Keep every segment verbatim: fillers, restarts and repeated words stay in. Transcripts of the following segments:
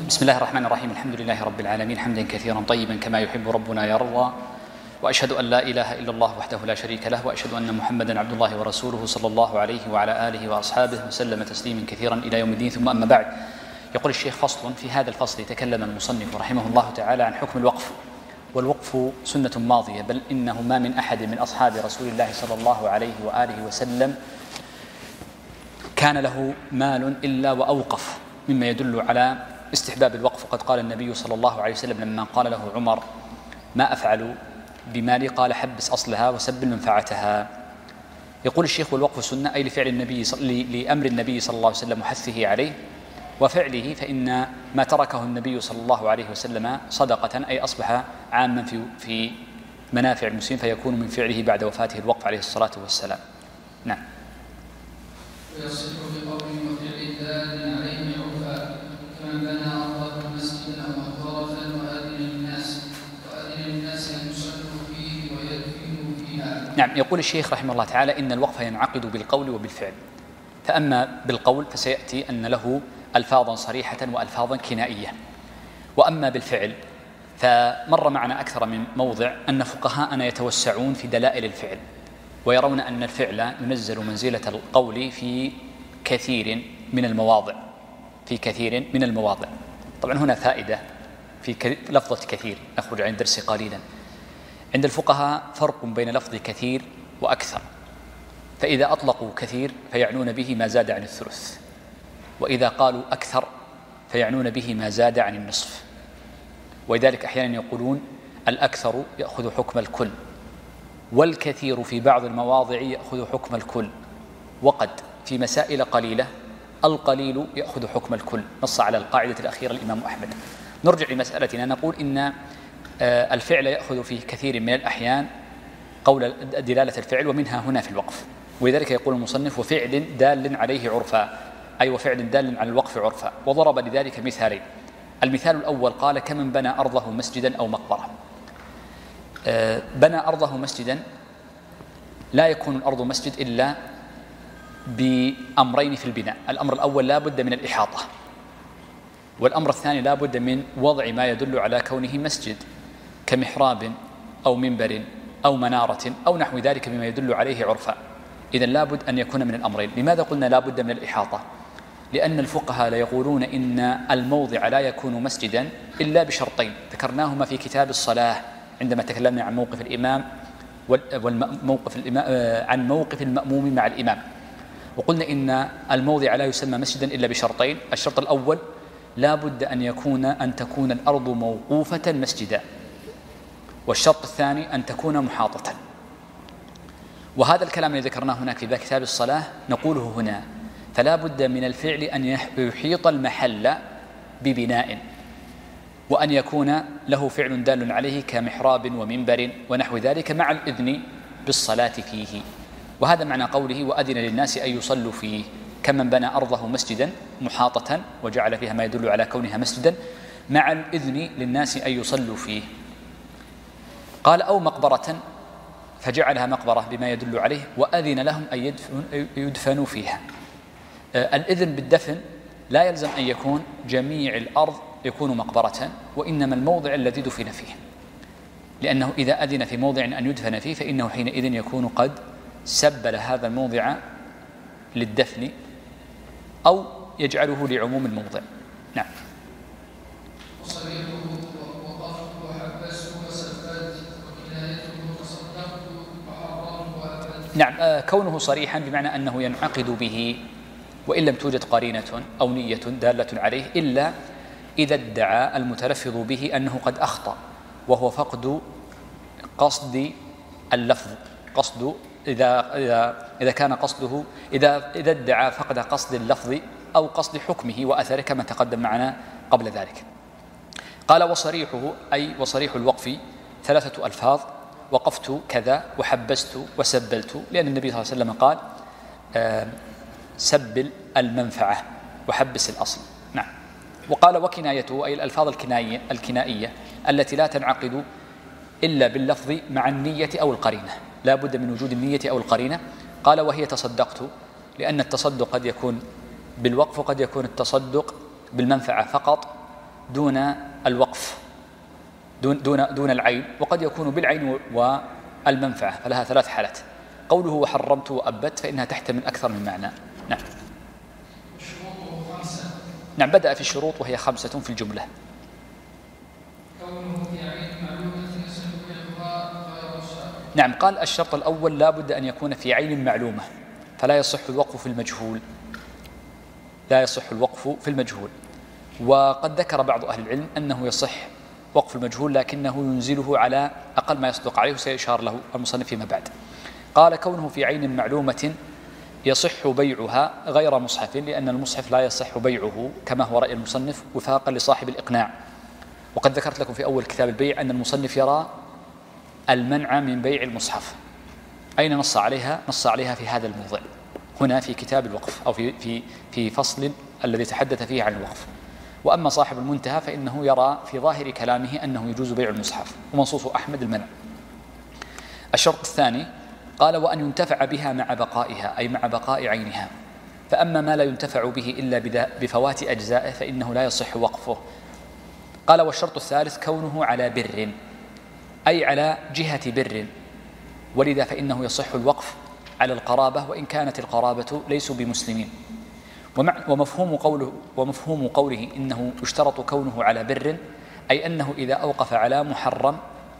بسم الله الرحمن الرحيم. الحمد لله رب العالمين حمدا كثيرا طيبا كما يحب ربنا يرضى، وأشهد أن لا إله إلا الله وحده لا شريك له، وأشهد أن محمدا عبد الله ورسوله صلى الله عليه وعلى آله وأصحابه وسلم تسليما كثيرا إلى يوم الدين. ثم أما بعد، يقول الشيخ: فصل. في هذا الفصل يتكلم المصنف رحمه الله تعالى عن حكم الوقف. والوقف سنة ماضية، بل إنه ما من أحد من أصحاب رسول الله صلى الله عليه وآله وسلم كان له مال إلا وأوقف، مما يدل على استحباب الوقف. وقد قال النبي صلى الله عليه وسلم لما قال له عمر: ما أفعل بمالي؟ قال: حبس أصلها وسبل منفعتها. يقول الشيخ: والوقف سنة، أي لفعل النبي لأمر النبي صلى الله عليه وسلم وحثه عليه وفعله، فإن ما تركه النبي صلى الله عليه وسلم صدقة، أي أصبح عاما في في منافع المسلمين، فيكون من فعله بعد وفاته الوقف عليه الصلاة والسلام. نعم. ويصح بقول وفعل دال عليه عرفا، كمن بنى أرضه مسجدا أو مقبرة وأذن للناس وأذن للناس أن يصلوا فيه ويدفنوا فيها. نعم. يقول الشيخ رحمه الله تعالى: إن الوقف ينعقد بالقول وبالفعل. فأما بالقول فسيأتي أن له ألفاظا صريحة وألفاظا كنائية. وأما بالفعل فمر معنا أكثر من موضع أن فقهاءنا يتوسعون في دلائل الفعل، ويرون أن الفعل ينزل منزلة القول في كثير من المواضع في كثير من المواضع. طبعا هنا فائدة في لفظة كثير، نخرج عن الدرس قليلا. عند الفقهاء فرق بين لفظ كثير وأكثر، فإذا أطلقوا كثير فيعنون به ما زاد عن الثلث، وإذا قالوا أكثر فيعنون به ما زاد عن النصف. ولذلك أحيانا يقولون الأكثر يأخذ حكم الكل، والكثير في بعض المواضع يأخذ حكم الكل، وقد في مسائل قليلة القليل يأخذ حكم الكل. نص على القاعدة الأخيرة الإمام أحمد. نرجع لمسألتنا، نقول إن الفعل يأخذ في كثير من الأحيان قول دلالة الفعل، ومنها هنا في الوقف. ولذلك يقول المصنف: وفعل دال عليه عرفا، أي وفعل دال على الوقف عرفا. وضرب لذلك مثالين. المثال الأول قال: كمن بنى أرضه مسجدا أو مقبرة. بنى أرضه مسجدا، لا يكون الأرض مسجد إلا بأمرين في البناء. الأمر الأول لا بد من الإحاطة، والأمر الثاني لا بد من وضع ما يدل على كونه مسجد، كمحراب أو منبر أو منارة أو نحو ذلك بما يدل عليه عرفا. إذن لا بد أن يكون من الأمرين. لماذا قلنا لا بد من الإحاطة؟ لأن الفقهاء لا يقولون إن الموضع لا يكون مسجدا إلا بشرطين ذكرناهما في كتاب الصلاة عندما تكلمنا عن موقف الإمام والموقف الإمام عن موقف المأموم مع الإمام. وقلنا إن الموضع لا يسمى مسجدا إلا بشرطين. الشرط الأول: لا بد أن يكون أن تكون الأرض موقوفة مسجدا، والشرط الثاني أن تكون محاطة. وهذا الكلام الذي ذكرناه هناك في كتاب الصلاة نقوله هنا. فلا بد من الفعل أن يحيط المحل ببناء، وأن يكون له فعل دال عليه كمحراب ومنبر ونحو ذلك، مع الإذن بالصلاة فيه. وهذا معنى قوله: وأذن للناس أن يصلوا فيه، كمن بنى أرضه مسجدا محاطة وجعل فيها ما يدل على كونها مسجدا، مع الإذن للناس أن يصلوا فيه. قال: أو مقبرة، فجعلها مقبرة بما يدل عليه، وأذن لهم أن يدفنوا فيها. الإذن بالدفن لا يلزم أن يكون جميع الأرض يكون مقبرة، وإنما الموضع الذي دفن فيه، لأنه إذا أذن في موضع أن يدفن فيه فإنه حينئذ يكون قد سبل هذا الموضع للدفن أو يجعله لعموم الموضع. نعم. نعم. كونه صريحا بمعنى أنه ينعقد به وإن لم توجد قرينة أو نية دالة عليه، إلا إذا ادعى المتلفظ به أنه قد أخطأ، وهو فقد قصد اللفظ. قصد إذا إذا إذا كان قصده إذا إذا ادعى فقد قصد اللفظ أو قصد حكمه وأثره، كما تقدم معنا قبل ذلك. قال: وصريحه، أي وصريح الوقف ثلاثة ألفاظ: وقفت كذا، وحبست، وسبلت. لأن النبي صلى الله عليه وسلم قال: آه سبل المنفعة وحبس الأصل. نعم. وقال: وكنايته، أي الألفاظ الكنائية, الكنائية التي لا تنعقد إلا باللفظ مع النية أو القرينة. لا بد من وجود النية أو القرينة. قال: وهي تصدقت، لأن التصدق قد يكون بالوقف وقد يكون التصدق بالمنفعة فقط، دون الوقف دون, دون, دون العين، وقد يكون بالعين والمنفعة، فلها ثلاث حالات. قوله وحرمت وأبت فإنها تحتمل أكثر من معنى. نعم. نعم، بدأ في الشروط وهي خمسة في الجملة. نعم، قال الشرط الأول لا بد أن يكون في عين معلومة، فلا يصح الوقف في المجهول، لا يصح الوقف في المجهول. وقد ذكر بعض أهل العلم أنه يصح وقف المجهول، لكنه ينزله على أقل ما يصدق عليه، سيشار له المصنف فيما بعد. قال كونه في عين معلومة يصح بيعها غير مصحف، لأن المصحف لا يصح بيعه كما هو رأي المصنف وفاقا لصاحب الإقناع. وقد ذكرت لكم في أول كتاب البيع أن المصنف يرى المنع من بيع المصحف. أين نص عليها؟ نص عليها في هذا الموضع هنا في كتاب الوقف، أو في في في فصل الذي تحدث فيه عن الوقف. وأما صاحب المنتهى فإنه يرى في ظاهر كلامه أنه يجوز بيع المصحف، ومنصوص أحمد المنع. الشرط الثاني قال وأن ينتفع بها مع بقائها، أي مع بقاء عينها. فأما ما لا ينتفع به إلا بفوات أجزائه فإنه لا يصح وقفه. قال والشرط الثالث كونه على بر، أي على جهة بر، ولذا فإنه يصح الوقف على القرابة وإن كانت القرابة ليسوا بمسلمين. ومفهوم قوله, ومفهوم قوله إنه يشترط كونه على بر، أي أنه إذا أوقف على محرم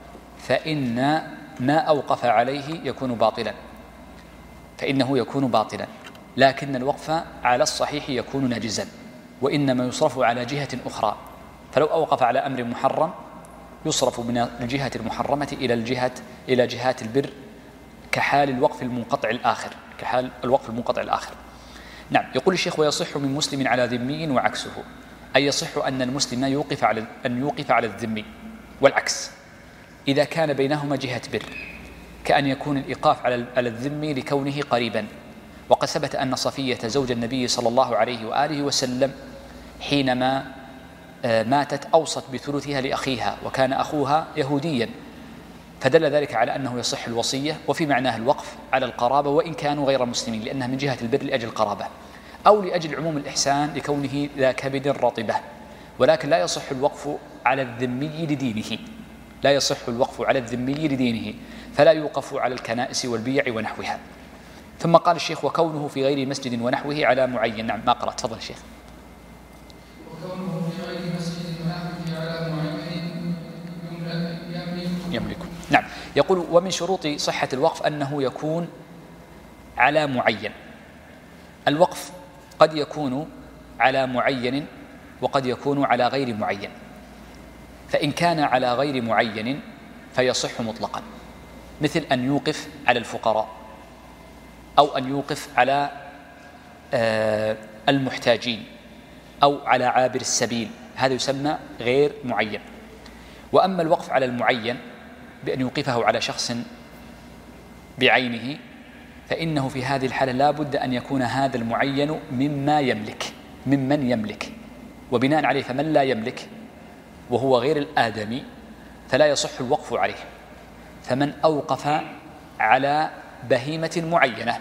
فإن ما أوقف عليه يكون باطلا، فإنه يكون باطلا، لكن الوقف على الصحيح يكون ناجزا، وإنما يصرف على جهة أخرى. فلو أوقف على أمر محرم يصرف من الجهة المحرمة إلى الجهة إلى جهات البر، كحال الوقف المنقطع الآخر كحال الوقف المنقطع الآخر. نعم. يقول الشيخ ويصح من مسلم على ذمي وعكسه، أي يصح أن المسلم يوقف على أن يوقف على الذمي، والعكس إذا كان بينهما جهة بر، كأن يكون الإيقاف على الذمي لكونه قريبا. وقد ثبت أن صفية زوج النبي صلى الله عليه وآله وسلم حينما ماتت أوصت بثلثها لأخيها، وكان أخوها يهوديا، فدل ذلك على أنه يصح الوصية، وفي معناه الوقف على القرابة وإن كانوا غير مسلمين، لأنها من جهة البر لأجل القرابة، أو لأجل عموم الإحسان لكونه ذا كبد رطبة. ولكن لا يصح الوقف على الذمي لدينه، لا يصح الوقف على الذمي لدينه، فلا يوقف على الكنائس والبيع ونحوها. ثم قال الشيخ وكونه في غير مسجد ونحوه على معين. نعم، ما قرأت، تفضل الشيخ. وكونه في غير مسجد ونحوه على معين يملك. نعم. يقول ومن شروط صحة الوقف أنه يكون على معين. الوقف قد يكون على معين وقد يكون على غير معين، فإن كان على غير معين فيصح مطلقا، مثل أن يوقف على الفقراء، أو أن يوقف على المحتاجين، أو على عابر السبيل، هذا يسمى غير معين. وأما الوقف على المعين بأن يوقفه على شخص بعينه، فإنه في هذه الحالة لا بد أن يكون هذا المعين مما يملك ممن يملك، وبناء عليه فمن لا يملك وهو غير الآدمي فلا يصح الوقف عليه. فمن أوقف على بهيمة معينة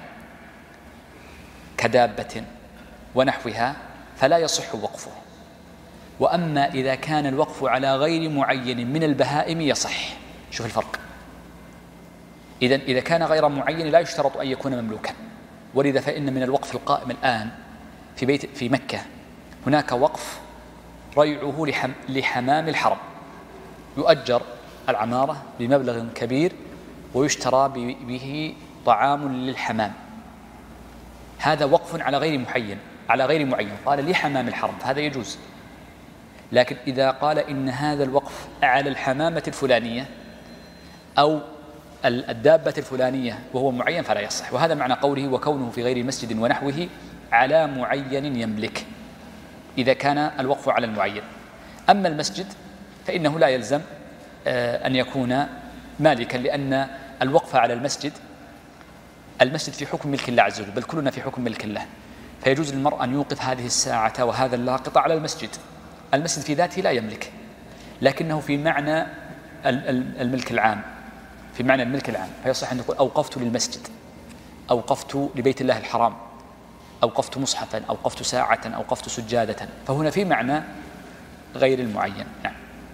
كدابة ونحوها فلا يصح وقفه. وأما إذا كان الوقف على غير معين من البهائم يصح. شوف الفرق. إذن إذا كان غير معين لا يشترط أن يكون مملوكا، ولذا فإن من الوقف القائم الآن في بيت في مكة هناك وقف ريعه لحم لحمام الحرم، يؤجر العمارة بمبلغ كبير ويشترى به طعام للحمام. هذا وقف على غير معين على غير معين قال لحمام الحرم، فهذا يجوز. لكن إذا قال إن هذا الوقف على الحمامة الفلانية أو الدابة الفلانية وهو معين فلا يصح. وهذا معنى قوله وكونه في غير مسجد ونحوه على معين يملك، إذا كان الوقف على المعين. أما المسجد فإنه لا يلزم أن يكون مالكا، لأن الوقف على المسجد المسجد في حكم ملك الله عز وجل، بل كلنا في حكم ملك الله، فيجوز للمرء أن يوقف هذه الساعة وهذا اللاقط على المسجد. المسجد في ذاته لا يملك، لكنه في معنى الملك العام، في معنى الملك العام، فيصح أن يقول أوقفت للمسجد، أوقفت لبيت الله الحرام، أوقفت مصحفا، أوقفت ساعة، أوقفت سجادة. فهنا في معنى غير المعين. نعم.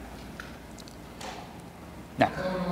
نعم.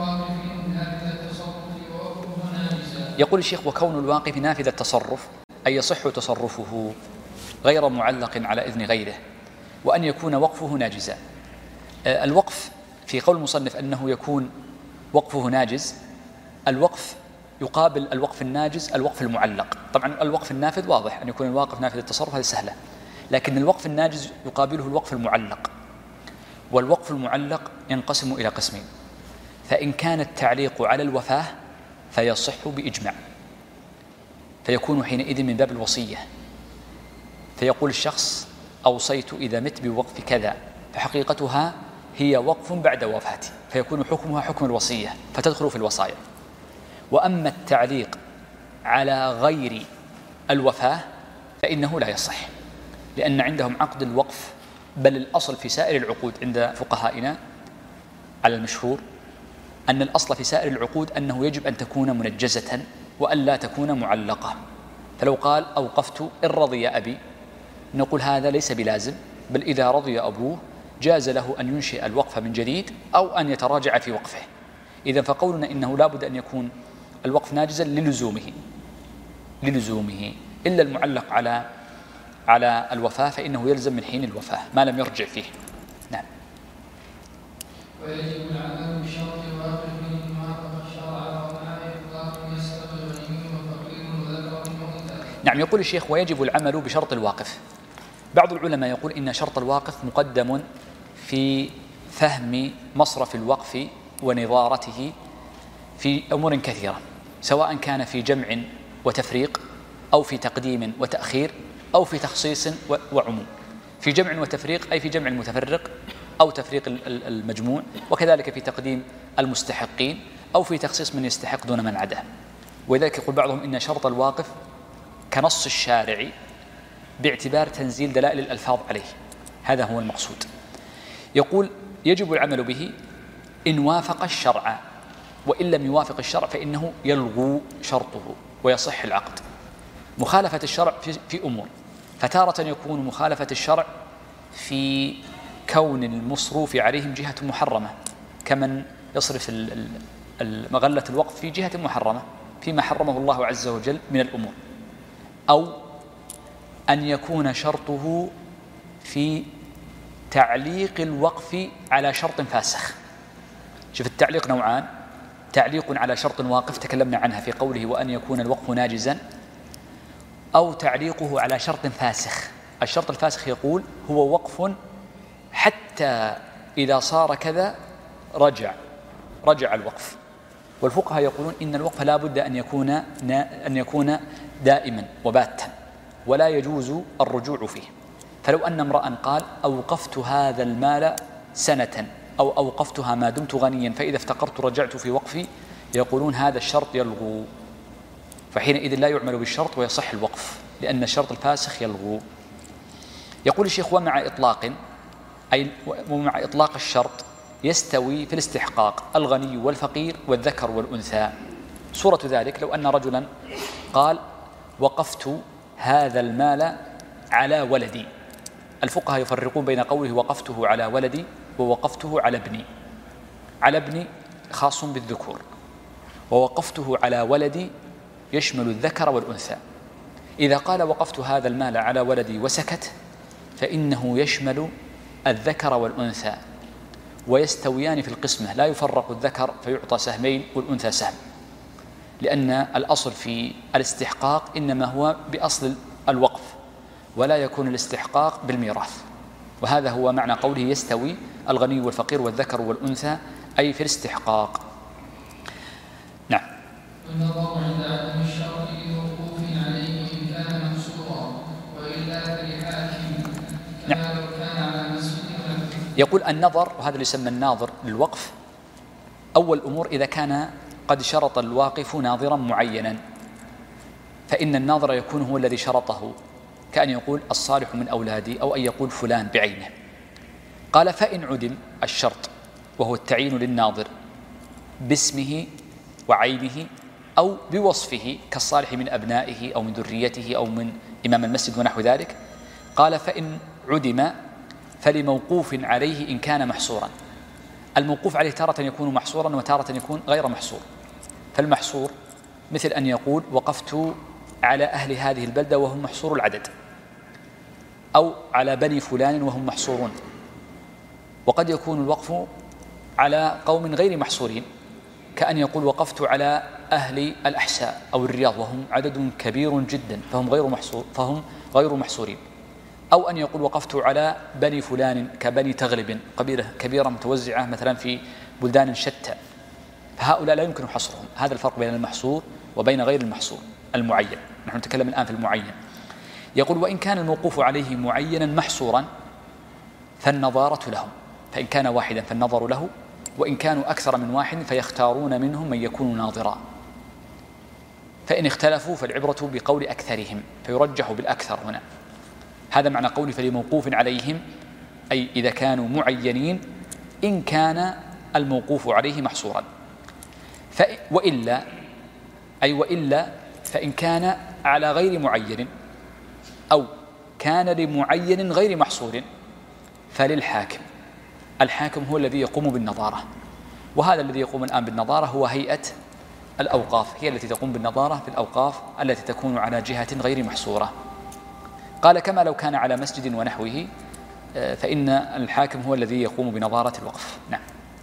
يقول الشيخ وكون الواقف نافذ التصرف أي يصح تصرفه غير معلق على إذن غيره، وأن يكون وقفه ناجزا. الوقف في قول المصنف أنه يكون وقفه ناجز، الوقف يقابل الوقف الناجز الوقف المعلق. طبعا الوقف النافذ واضح أن يكون الواقف نافذ التصرف، هذه سهلة، لكن الوقف الناجز يقابله الوقف المعلق. والوقف المعلق ينقسم إلى قسمين، فإن كان التعليق على الوفاة فيصح بإجماع، فيكون حينئذ من باب الوصية، فيقول الشخص أوصيت إذا مت بوقف كذا، فحقيقتها هي وقف بعد وفاتي، فيكون حكمها حكم الوصية فتدخل في الوصايا. وأما التعليق على غير الوفاة فإنه لا يصح، لأن عندهم عقد الوقف، بل الأصل في سائر العقود عند فقهائنا على المشهور أن الأصل في سائر العقود أنه يجب أن تكون منجزة وأن لا تكون معلقة. فلو قال أوقفت إن رضي أبي نقول هذا ليس بلازم، بل إذا رضي أبوه جاز له أن ينشئ الوقف من جديد أو أن يتراجع في وقفه. إذن فقولنا إنه لا بد أن يكون الوقف ناجزا للزومه للزومه إلا المعلق على على الوفاة فإنه يلزم من حين الوفاة ما لم يرجع فيه. نعم. ويجب العمل بشرط واقف ما وافق الشرع ومع إطلاق يستوي غني وفقير وذكر وأنثى. نعم. يقول الشيخ ويجب العمل بشرط الواقف. بعض العلماء يقول إن شرط الواقف مقدم في فهم مصرف الوقف ونظارته في أمور كثيرة، سواء كان في جمع وتفريق أو في تقديم وتأخير أو في تخصيص وعموم. في جمع وتفريق أي في جمع المتفرق أو تفريق المجموع، وكذلك في تقديم المستحقين أو في تخصيص من يستحق دون من عداه. ولذلك يقول بعضهم إن شرط الواقف كنص الشارع باعتبار تنزيل دلائل الألفاظ عليه، هذا هو المقصود. يقول يجب العمل به إن وافق الشرع، وإن لم يوافق الشرع فإنه يلغو شرطه ويصح العقد. مخالفة الشرع في أمور، فتارة يكون مخالفة الشرع في كون المصروف عليهم جهة محرمة، كمن يصرف مغلة الوقف في جهة محرمة فيما حرمه الله عز وجل من الأمور، أو أن يكون شرطه في تعليق الوقف على شرط فاسخ. شوف التعليق نوعان، تعليق على شرط واقف تكلمنا عنها في قوله وأن يكون الوقف ناجزا، أو تعليقه على شرط فاسخ. الشرط الفاسخ يقول هو وقف حتى إذا صار كذا رجع رجع الوقف. والفقهاء يقولون إن الوقف لا بد أن يكون أن يكون دائما وباتا ولا يجوز الرجوع فيه. فلو أن امرأ قال أوقفت هذا المال سنة أو أوقفتها ما دمت غنيا فإذا افتقرت رجعت في وقفي، يقولون هذا الشرط يلغو، فحينئذ لا يعمل بالشرط ويصح الوقف لأن الشرط الفاسخ يلغو. يقول الشيخ ومع إطلاق أي ومع إطلاق الشرط يستوي في الاستحقاق الغني والفقير والذكر والأنثى. صورة ذلك لو أن رجلا قال وقفت هذا المال على ولدي، الفقهاء يفرقون بين قوله وقفته على ولدي ووقفته على ابني. على ابني خاص بالذكور، ووقفته على ولدي يشمل الذكر والأنثى. إذا قال وقفت هذا المال على ولدي وسكت فإنه يشمل الذكر والأنثى ويستويان في القسمة، لا يفرق الذكر فيعطى سهمين والأنثى سهم، لأن الأصل في الاستحقاق إنما هو بأصل الوقف ولا يكون الاستحقاق بالميراث. وهذا هو معنى قوله يستوي الغني والفقير والذكر والأنثى أي في الاستحقاق. نعم. والنظر عند عدم الشرط لوقوف عليه إن كان منصورا وإلا فلحاكم كما لو كان على مسجد. يقول النظر، وهذا اللي يسمى الناظر للوقف، أول أمور إذا كان قد شرط الواقف ناظرا معينا فإن الناظر يكون هو الذي شرطه، كأن يقول الصالح من أولادي أو أن يقول فلان بعينه. قال فإن عدم الشرط وهو التعيين للناظر باسمه وعينه أو بوصفه كالصالح من أبنائه أو من ذريته أو من إمام المسجد ونحو ذلك، قال فإن عدم فلموقوف عليه إن كان محصورا. الموقوف عليه تارة يكون محصورا وتارة يكون غير محصور. فالمحصور مثل أن يقول وقفت على أهل هذه البلدة وهم محصور العدد، أو على بني فلان وهم محصورون. وقد يكون الوقف على قوم غير محصورين، كأن يقول وقفت على أهل الأحساء أو الرياض وهم عدد كبير جدا فهم غير محصور فهم غير محصورين. أو أن يقول وقفت على بني فلان كبني تغلب، قبيلة كبيرة متوزعة مثلا في بلدان شتى، فهؤلاء لا يمكن حصرهم. هذا الفرق بين المحصور وبين غير المحصور المعين. نحن نتكلم الآن في المعين. يقول وإن كان الموقوف عليه معينا محصورا فالنظارة لهم، فإن كان واحدا فالنظر له، وإن كانوا أكثر من واحد فيختارون منهم من يكون ناظرا. فإن اختلفوا فالعبرة بقول أكثرهم، فيرجح بالأكثر هنا. هذا معنى قولي فلموقوف عليهم، أي إذا كانوا معينين إن كان الموقوف عليه محصورا. وإلا أي وإلا فإن كان على غير معين أو كان لمعين غير محصور فللحاكم. الحاكم هو الذي يقوم بالنظارة، وهذا الذي يقوم الآن بالنظارة هو هيئة الأوقاف، هي التي تقوم بالنظارة في الأوقاف التي تكون على جهة غير محصورة. قال كما لو كان على مسجد ونحوه، فإن الحاكم هو الذي يقوم بنظارة الوقف. نعم.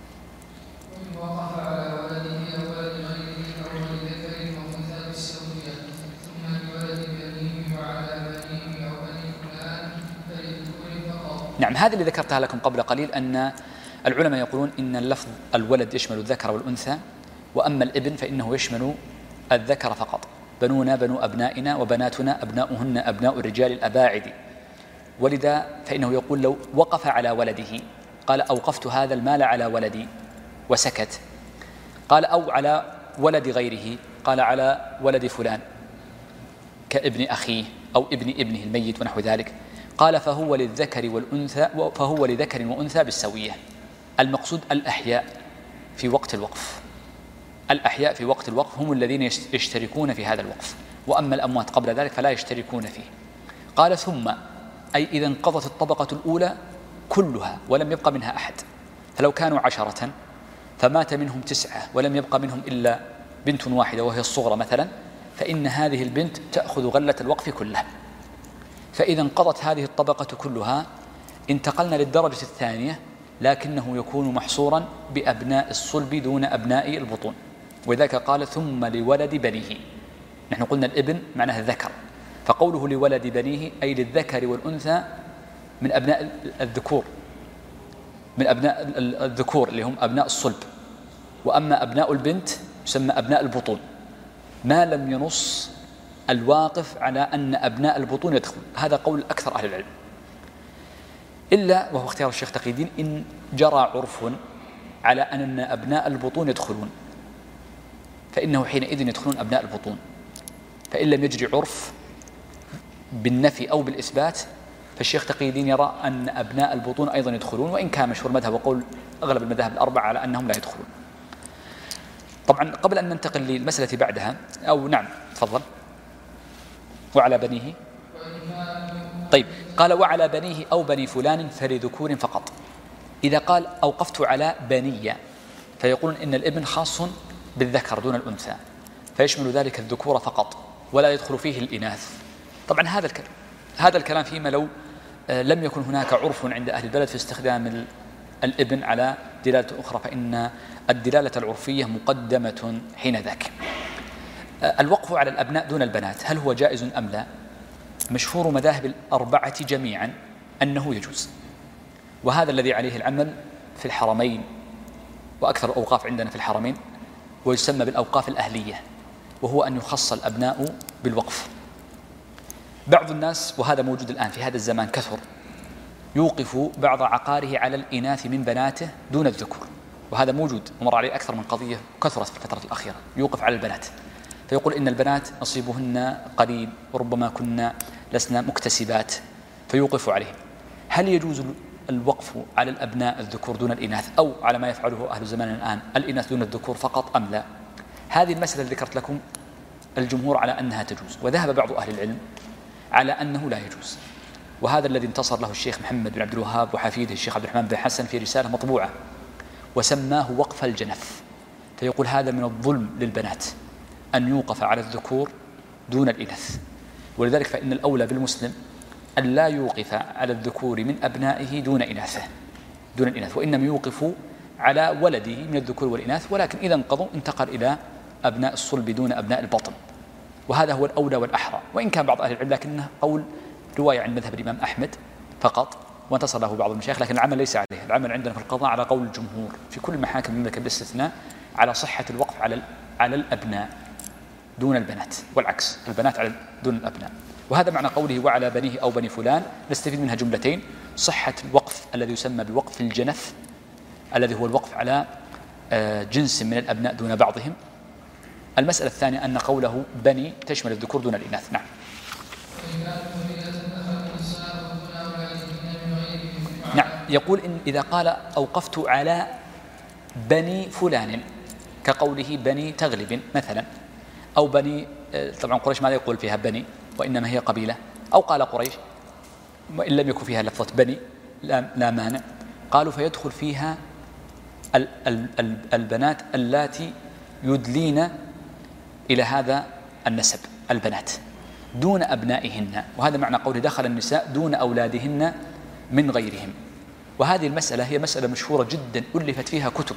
نعم، هذا اللي ذكرتها لكم قبل قليل، أن العلماء يقولون إن اللفظ الولد يشمل الذكر والأنثى، وأما الابن فإنه يشمل الذكر فقط. بنونا بنو أبنائنا وبناتنا أبناؤهن أبناء الرجال الأباعد. ولذا فإنه يقول لو وقف على ولده قال أوقفت هذا المال على ولدي وسكت. قال أو على ولد غيره قال على ولد فلان كابن أخيه أو ابن ابنه الميت ونحو ذلك. قال فهو للذكر والأنثى فهو لذكر وأنثى بالسوية. المقصود الأحياء في وقت الوقف. الأحياء في وقت الوقف هم الذين يشتركون في هذا الوقف، وأما الأموات قبل ذلك فلا يشتركون فيه. قال ثم أي إذا انقضت الطبقة الأولى كلها ولم يبقى منها أحد، فلو كانوا عشرة فمات منهم تسعة ولم يبقى منهم إلا بنت واحدة وهي الصغرى مثلا، فإن هذه البنت تأخذ غلة الوقف كله. فإذا انقضت هذه الطبقة كلها انتقلنا للدرجة الثانية، لكنه يكون محصورا بأبناء الصلب دون أبناء البطون. وذاك قال ثم لولد بنيه. نحن قلنا الابن معناه الذكر، فقوله لولد بنيه أي للذكر والأنثى من أبناء الذكور، من أبناء الذكور اللي هم أبناء الصلب. وأما أبناء البنت يسمى أبناء البطون، ما لم ينص الواقف على أن أبناء البطون يدخل. هذا قول أكثر أهل العلم، إلا وهو اختيار الشيخ تقي الدين إن جرى عرف على أن أبناء البطون يدخلون، فإنه حينئذ يدخلون أبناء البطون. فإن لم يجري عرف بالنفي أو بالإثبات فالشيخ تقي الدين يرى أن أبناء البطون أيضا يدخلون، وإن كان مشهور مذهب وقول أغلب المذاهب الأربعة على أنهم لا يدخلون. طبعا قبل أن ننتقل للمسألة بعدها، أو نعم تفضل. وعلى بنيه، طيب قال وعلى بنيه أو بني فلان فلذكور فقط. إذا قال أوقفت على بنية فيقولون إن الابن خاص بالذكر دون الأنثى، فيشمل ذلك الذكور فقط ولا يدخل فيه الإناث. طبعا هذا الكلام هذا الكلام فيما لو لم يكن هناك عرف عند أهل البلد في استخدام الابن على دلالة أخرى، فإن الدلالة العرفية مقدمة حين ذاك. الوقف على الأبناء دون البنات هل هو جائز أم لا؟ مشهور مذاهب الأربعة جميعا أنه يجوز، وهذا الذي عليه العمل في الحرمين، وأكثر الأوقاف عندنا في الحرمين، ويسمى بالأوقاف الأهلية، وهو أن يخص الأبناء بالوقف. بعض الناس، وهذا موجود الآن في هذا الزمان كثر، يوقف بعض عقاره على الإناث من بناته دون الذكور، وهذا موجود ومر عليه أكثر من قضية كثرت في الفترة الأخيرة. يوقف على البنات فيقول إن البنات نصيبهن قليل وربما كنا لسنا مكتسبات، فيوقف عليهم. هل يجوز الوقف على الأبناء الذكور دون الإناث، أو على ما يفعله أهل زماننا الآن الإناث دون الذكور فقط أم لا؟ هذه المسألة ذكرت لكم الجمهور على أنها تجوز، وذهب بعض أهل العلم على أنه لا يجوز. وهذا الذي انتصر له الشيخ محمد بن عبد الوهاب وحفيده الشيخ عبد الرحمن بن حسن في رسالة مطبوعة وسماه وقف الجنف. فيقول هذا من الظلم للبنات أن يوقف على الذكور دون الإناث، ولذلك فإن الأولى بالمسلم أن لا يوقف على الذكور من أبنائه دون إناثه دون الإناث، وإنما يوقف على ولده من الذكور والإناث، ولكن إذا انقضوا انتقل إلى أبناء الصلب دون أبناء البطن، وهذا هو الأولى والأحرى. وإن كان بعض أهل العلم لكنه قول رواية عن مذهب الإمام أحمد فقط، وانتصر له بعض المشايخ، لكن العمل ليس عليه. العمل عندنا في القضاء على قول الجمهور في كل محاكم المملكة باستثناء على صحة الوقف على على الأبناء دون البنات، والعكس البنات على دون الأبناء. وهذا معنى قوله وعلى بنيه أو بني فلان، نستفيد منها جملتين: صحة الوقف الذي يسمى بوقف الجنف الذي هو الوقف على جنس من الأبناء دون بعضهم. المسألة الثانية أن قوله بني تشمل الذكور دون الإناث. نعم. نعم. يقول إن إذا قال أوقفت على بني فلان كقوله بني تغلب مثلا، أو بني، طبعا قريش ماذا يقول فيها بني وإنما هي قبيلة، أو قال قريش وإن لم يكن فيها لفظة بني لا مانع، قالوا فيدخل فيها البنات اللاتي يدلين إلى هذا النسب، البنات دون أبنائهن، وهذا معنى قوله دخل النساء دون أولادهن من غيرهم. وهذه المسألة هي مسألة مشهورة جدا ألفت فيها كتب،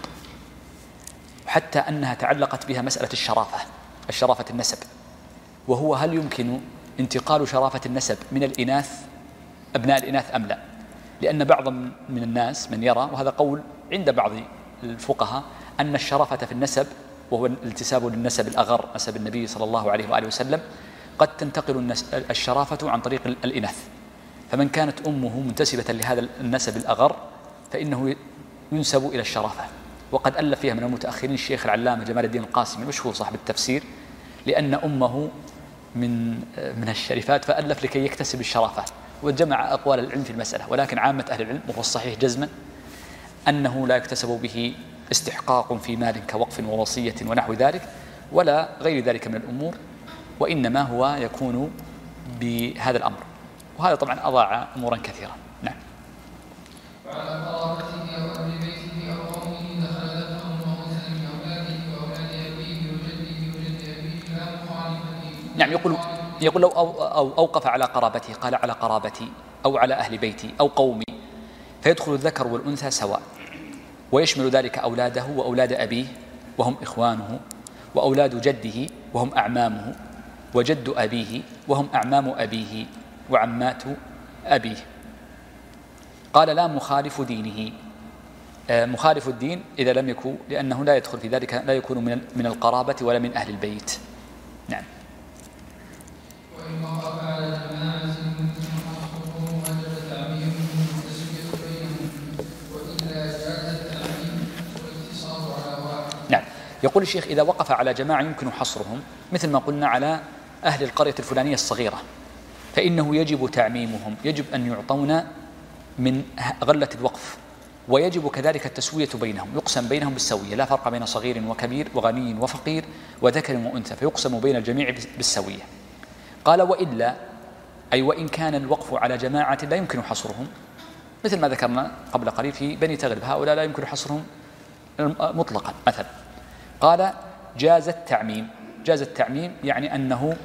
حتى أنها تعلقت بها مسألة الشرافة، الشرافة النسب، وهو هل يمكن انتقال شرافة النسب من الإناث أبناء الإناث أم لا؟ لأن بعض من الناس من يرى، وهذا قول عند بعض الفقهاء، أن الشرافة في النسب وهو الانتساب للنسب الأغر نسب النبي صلى الله عليه وآله وسلم قد تنتقل الشرافة عن طريق الإناث، فمن كانت أمه منتسبة لهذا النسب الأغر فإنه ينسب إلى الشرافة. وقد ألف فيها من المتأخرين الشيخ العلامة جمال الدين القاسمي المشهور صاحب التفسير، لأن أمه من من الشريفات فألف لكي يكتسب الشرافة، وجمع أقوال العلم في المسألة. ولكن عامة أهل العلم وهو الصحيح جزما أنه لا يكتسب به استحقاق في مال كوقف ووصية ونحو ذلك ولا غير ذلك من الأمور، وإنما هو يكون بهذا الأمر، وهذا طبعا أضاع أمورا كثيرة. نعم. وعلى قرابته أو أهل بيته أو قومه دخل ذكر وأنثى من أولاده وأولاد أبيه وجده وجد أبيه لا مخالفة. نعم. يقول يقول لو أو أو أوقف على قرابته، قال على قرابتي أو على أهل بيتي أو قومي، فيدخل الذكر والأنثى سواء، ويشمل ذلك أولاده وأولاد أبيه وهم إخوانه، وأولاد جده وهم أعمامه، وجد أبيه وهم أعمام أبيه وعمات أبيه. قال لا مخالف دينه، مخالف الدين إذا لم يكن، لأنه لا يدخل في ذلك، لا يكون من من القرابة ولا من أهل البيت. نعم. وإن وقف على جماعة حقهم وجب تعميمهم والتسوية بينهم، وإلا جاز التعميم والاقتصار على واحد. نعم. يقول الشيخ إذا وقف على جماعة يمكن حصرهم، مثل ما قلنا على أهل القرية الفلانية الصغيرة، فإنه يجب تعميمهم، يجب أن يعطون من غلة الوقف، ويجب كذلك التسوية بينهم، يقسم بينهم بالسوية، لا فرق بين صغير وكبير وغني وفقير وذكر وأنثى، فيقسم بين الجميع بالسوية. قال وإلا، أي وإن كان الوقف على جماعة لا يمكن حصرهم، مثل ما ذكرنا قبل قليل في بني تغلب، هؤلاء لا يمكن حصرهم مطلقا مثلا. قال جاز التعميم، جاز التعميم يعني أنه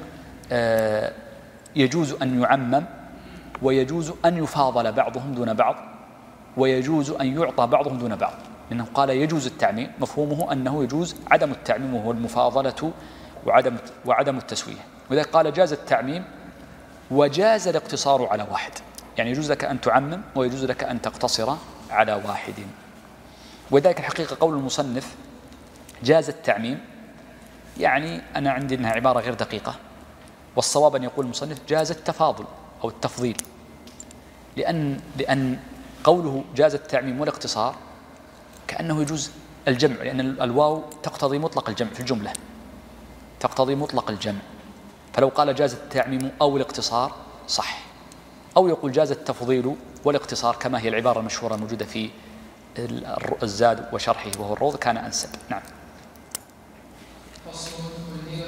يجوز أن يعمم، ويجوز أن يفاضل بعضهم دون بعض، ويجوز أن يعطى بعضهم دون بعض. لأنه قال يجوز التعميم، مفهومه أنه يجوز عدم التعميم وهو المفاضلة وعدم وعدم التسوية. ولذلك قال جاز التعميم وجاز الاقتصار على واحد، يعني يجوز لك أن تعمم ويجوز لك أن تقتصر على واحد. وذلك الحقيقة قول المصنف جاز التعميم، يعني أنا عندي أنها عبارة غير دقيقة، والصواب أن يقول المصنف جاز التفاضل أو التفضيل، لأن لأن قوله جاز التعميم والاقتصار كأنه يجوز الجمع، لأن الواو تقتضي مطلق الجمع في الجملة، تقتضي مطلق الجمع، فلو قال جاز التعميم أو الاقتصار صح، أو يقول جاز التفضيل والاقتصار كما هي العبارة المشهورة الموجودة في الزاد وشرحه وهو الروض كان أنسب. نعم.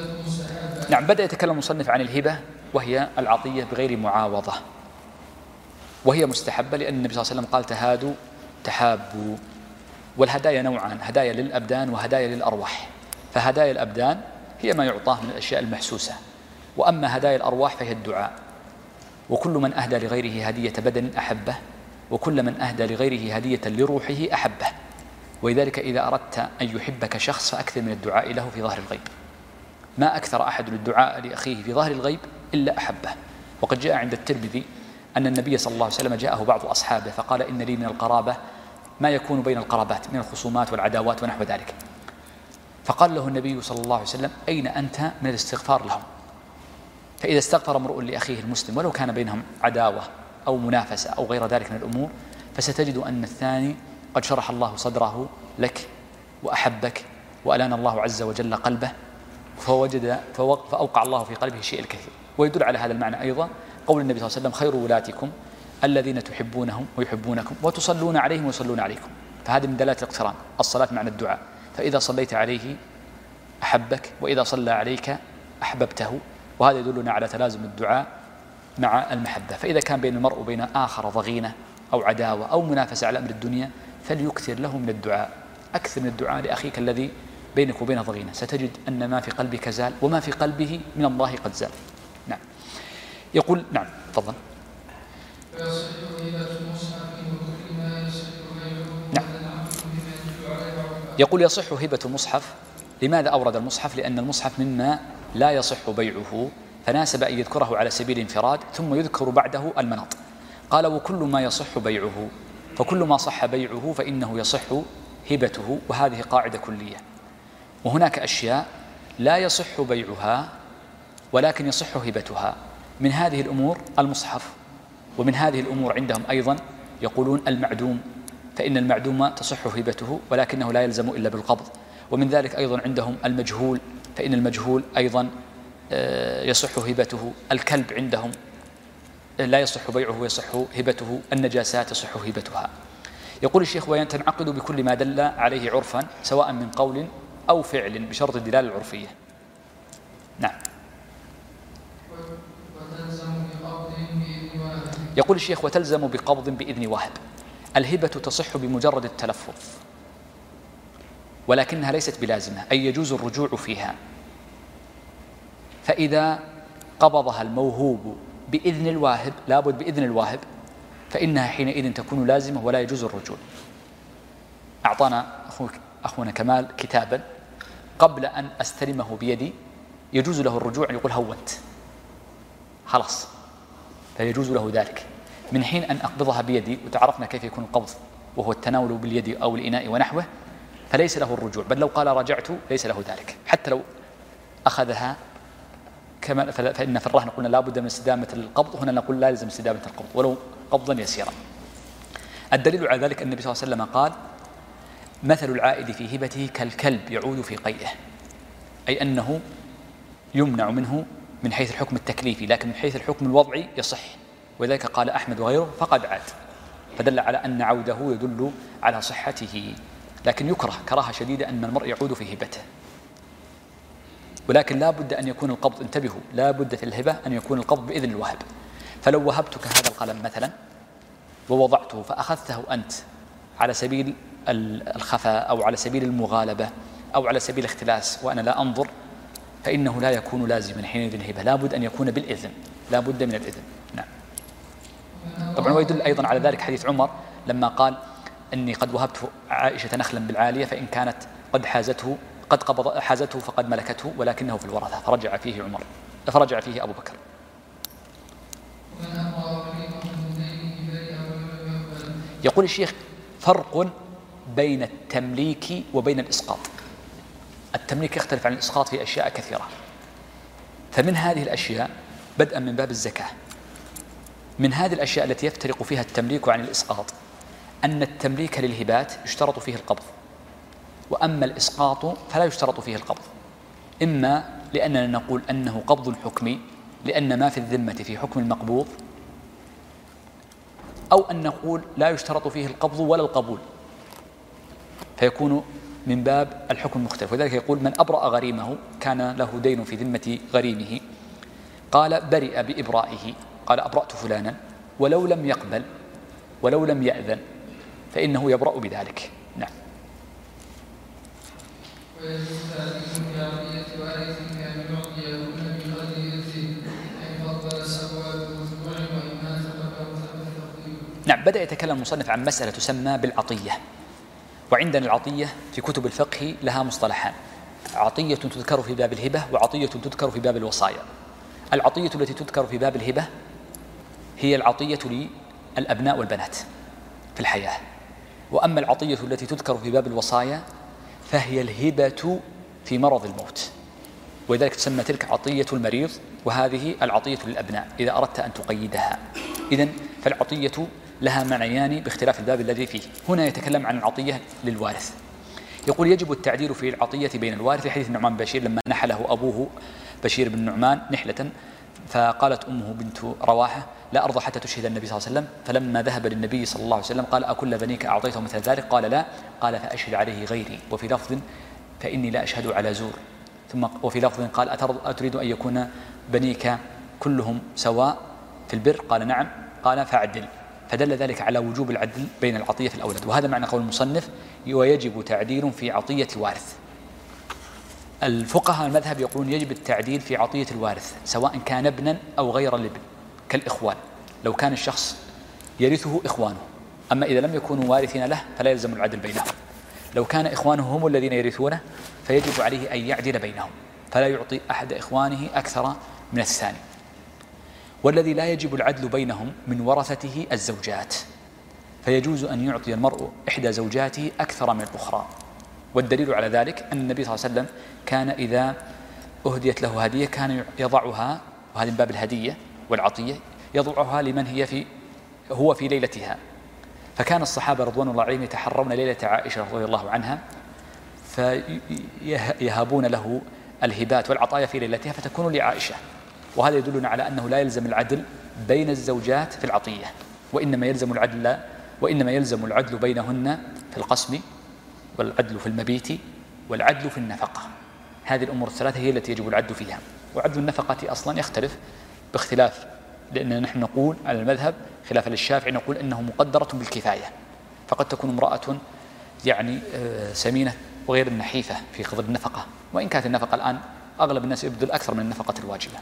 نعم. بدأ يتكلم المصنف عن الهبة، وهي العطية بغير معاوضة. وهي مستحبة لأن النبي صلى الله عليه وسلم قال تهادوا تحابوا. والهدايا نوعان، هدايا للأبدان وهدايا للأرواح. فهدايا الأبدان هي ما يعطاه من الأشياء المحسوسة، وأما هدايا الأرواح فهي الدعاء. وكل من أهدى لغيره هدية بدن أحبه، وكل من أهدى لغيره هدية لروحه أحبه. ولذلك إذا أردت أن يحبك شخص فأكثر من الدعاء له في ظهر الغيب. ما أكثر أحد الدعاء لأخيه في ظهر الغيب إلا أحبه. وقد جاء عند الترمذي أن النبي صلى الله عليه وسلم جاءه بعض أصحابه فقال إن لي من القرابة ما يكون بين القرابات من الخصومات والعداوات ونحو ذلك. فقال له النبي صلى الله عليه وسلم أين أنت من الاستغفار لهم؟ فإذا استغفر امرؤ لأخيه المسلم ولو كان بينهم عداوة أو منافسة أو غير ذلك من الأمور، فستجد أن الثاني قد شرح الله صدره لك وأحبك وألان الله عز وجل قلبه، فوجد فأوقع الله في قلبه شيء الكثير. ويدل على هذا المعنى أيضا قول النبي صلى الله عليه وسلم خير ولاتكم الذين تحبونهم ويحبونكم وتصلون عليهم ويصلون عليكم. فهذه من دلالات الاقتران، الصلاة معنى الدعاء. فإذا صليت عليه أحبك، وإذا صلى عليك أحببته، وهذا يدلنا على تلازم الدعاء مع المحبة. فإذا كان بين المرء وبين آخر ضغينة أو عداوة أو منافسة على أمر الدنيا فليكثر له من الدعاء، أكثر من الدعاء لأخيك الذي بينك وبين ضغينة، ستجد أن ما في قلبك زال وما في قلبه من الله قد زال. نعم. يقول نعم تفضل. نعم. يقول يصح هبة المصحف. لماذا أورد المصحف؟ لأن المصحف مما لا يصح بيعه، فناسب أن يذكره على سبيل الانفراد ثم يذكر بعده المناط. قال وكل ما يصح بيعه، فكل ما صح بيعه فإنه يصح هبته، وهذه قاعدة كلية. وهناك أشياء لا يصح بيعها ولكن يصح هبتها، من هذه الأمور المصحف، ومن هذه الأمور عندهم أيضا يقولون المعدوم، فإن المعدوم تصح هبته ولكنه لا يلزم إلا بالقبض. ومن ذلك أيضا عندهم المجهول، فإن المجهول أيضا يصح هبته. الكلب عندهم لا يصح بيعه ويصح هبته. النجاسات يصح هبتها. يقول الشيخ وينعقد بكل ما دل عليه عرفا سواء من قول أو فعل بشرط الدلالة العرفية. نعم. يقول الشيخ وتلزم بقبض بإذن واهب. الهبة تصح بمجرد التلفظ ولكنها ليست بلازمة، أي يجوز الرجوع فيها. فإذا قبضها الموهوب بإذن الواهب، لابد بإذن الواهب، فإنها حينئذ تكون لازمة ولا يجوز الرجوع. أعطانا أخوك أخونا كمال كتابا قبل أن أستلمه بيدي يجوز له الرجوع أن يقول هونت خلاص، فيجوز له ذلك. من حين أن أقبضها بيدي وتعرفنا كيف يكون القبض وهو التناول باليد أو الإناء ونحوه، فليس له الرجوع، بل لو قال رجعت ليس له ذلك. حتى لو أخذها كما فإن في الرهن قلنا لا بد من استدامة القبض، هنا نقول لا يلزم استدامة القبض ولو قبضا يسيرا. الدليل على ذلك أن النبي صلى الله عليه وسلم قال مثل العائد في هبته كالكلب يعود في قيئه، أي أنه يمنع منه من حيث الحكم التكليفي، لكن من حيث الحكم الوضعي يصح. وذلك قال أحمد وغيره فقد عاد، فدل على أن عوده يدل على صحته. لكن يكره كراهة شديدة أن المرء يعود في هبته، ولكن لا بد أن يكون القبض، انتبهوا، لا بد في الهبة أن يكون القبض بإذن الوهب. فلو وهبتك هذا القلم مثلا ووضعته فأخذته أنت على سبيل الخفاء أو على سبيل المغالبة أو على سبيل الاختلاس وأنا لا أنظر، فإنه لا يكون لازما حينئذ الهبة، لا بد أن يكون بالإذن، لا بد من الإذن. نعم. طبعا ويدل أيضا على ذلك حديث عمر لما قال أني قد وهبت عائشة نخلا بالعالية فإن كانت قد حازته قد قبض حازته فقد ملكته ولكنه في الورثة، فرجع فيه عمر فرجع فيه أبو بكر. يقول الشيخ فرق بين التمليك وبين الإسقاط. التمليك يختلف عن الإسقاط في أشياء كثيرة، فمن هذه الأشياء بدءا من باب الزكاة، من هذه الأشياء التي يفترق فيها التمليك عن الإسقاط أن التمليك للهبات يشترط فيه القبض، وأما الإسقاط فلا يشترط فيه القبض، إما لأننا نقول أنه قبض حكمي لأن ما في الذمة في حكم المقبوض، أو أن نقول لا يشترط فيه القبض ولا القبول، فيكون من باب الحكم المختلف. وذلك يقول من أبرأ غريمه كان له دين في ذمة غريمه، قال برئ بإبرائه، قال أبرأت فلانا ولو لم يقبل ولو لم يأذن فإنه يبرأ بذلك. نعم. ويجوز تعليم بعطية وارث كان يعطيهن بغير إرثه أن فضل سواء الرجوع وإما ثبته ثبت تفضيله. نعم. بدأ يتكلم المصنف عن مسألة تسمى بالعطية، وعندنا العطية في كتب الفقه لها مصطلحان: عطية تذكر في باب الهبة وعطية تذكر في باب الوصايا. العطية التي تذكر في باب الهبة هي العطية للأبناء والبنات في الحياة، وأما العطية التي تذكر في باب الوصايا فهي الهبة في مرض الموت، ولذلك تسمى تلك عطية المريض، وهذه العطية للأبناء إذا أردت أن تقيدها. إذن فالعطية لها معنيان باختلاف الباب الذي فيه. هنا يتكلم عن العطية للوارث، يقول: يجب التعديل في العطية بين الوارث، لحديث النعمان بن بشير لما نحله أبوه بشير بن النعمان نحلة، فقالت أمه بنت رواحة: لا أرضى حتى تشهد النبي صلى الله عليه وسلم. فلما ذهب للنبي صلى الله عليه وسلم قال: أكل بنيك أعطيته مثل ذلك؟ قال: لا. قال: فأشهد عليه غيري. وفي لفظ: فإني لا أشهد على زور. ثم وفي لفظ قال: أتريد أن يكون بنيك كلهم سواء في البر؟ قال: نعم. قال: فاعدل. فدل ذلك على وجوب العدل بين العطية في الأولاد، وهذا معنى قول المصنف: ويجب تعديل في عطية وارث. الفقهاء المذهب يقولون يجب التعديل في عطية الوارث سواء كان ابنا أو غير الابن، كالإخوان، لو كان الشخص يرثه إخوانه، أما إذا لم يكونوا وارثين له فلا يلزم العدل بينهم. لو كان إخوانه هم الذين يرثونه فيجب عليه أن يعدل بينهم، فلا يعطي أحد إخوانه أكثر من الثاني. والذي لا يجب العدل بينهم من ورثته الزوجات، فيجوز أن يعطي المرء إحدى زوجاته أكثر من الأخرى. والدليل على ذلك أن النبي صلى الله عليه وسلم كان إذا أهديت له هدية كان يضعها، وهذه من باب الهدية والعطية، يضعها لمن هي في هو في ليلتها. فكان الصحابة رضوان الله عليهم يتحرون ليلة عائشة رضي الله عنها فيهابون له الهبات والعطايا في ليلتها فتكون لعائشة، وهذا يدلنا على أنه لا يلزم العدل بين الزوجات في العطية، وإنما يلزم العدل وإنما يلزم العدل بينهن في القسم، والعدل في المبيت، والعدل في النفقة. هذه الأمور الثلاثة هي التي يجب العدل فيها. وعدل النفقة أصلا يختلف باختلاف، لأننا نحن نقول على المذهب خلافا للشافعي نقول إنه مقدرة بالكفاية، فقد تكون امرأة يعني سمينة وغير النحيفة في قدر النفقة، وإن كانت النفقة الآن أغلب الناس يبذل أكثر من النفقة الواجبة.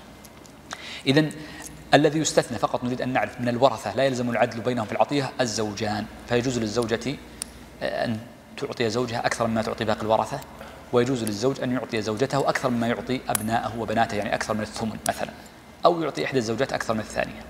إذن الذي يستثنى فقط نريد أن نعرف من الورثة لا يلزم العدل بينهم في العطية الزوجان، فيجوز للزوجة أن تعطي زوجها أكثر مما تعطي باقي الورثة، ويجوز للزوج أن يعطي زوجته أكثر مما يعطي أبنائه وبناته، يعني أكثر من الثمن مثلا، أو يعطي إحدى الزوجات أكثر من الثانية.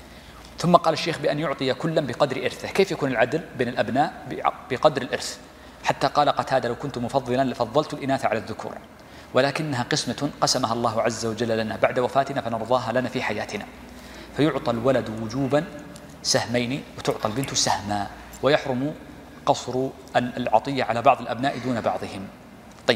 ثم قال الشيخ بأن يعطي كلا بقدر إرثه. كيف يكون العدل بين الأبناء؟ بقدر الإرث. حتى قال قتادة: لو كنت مفضلا لفضلت الإناث على الذكور، ولكنها قسمة قسمها الله عز وجل لنا بعد وفاتنا فنرضاها لنا في حياتنا. فيعطى الولد وجوبا سهمين وتعطى البنت سهما، ويحرم قصر العطية على بعض الأبناء دون بعضهم. طيب،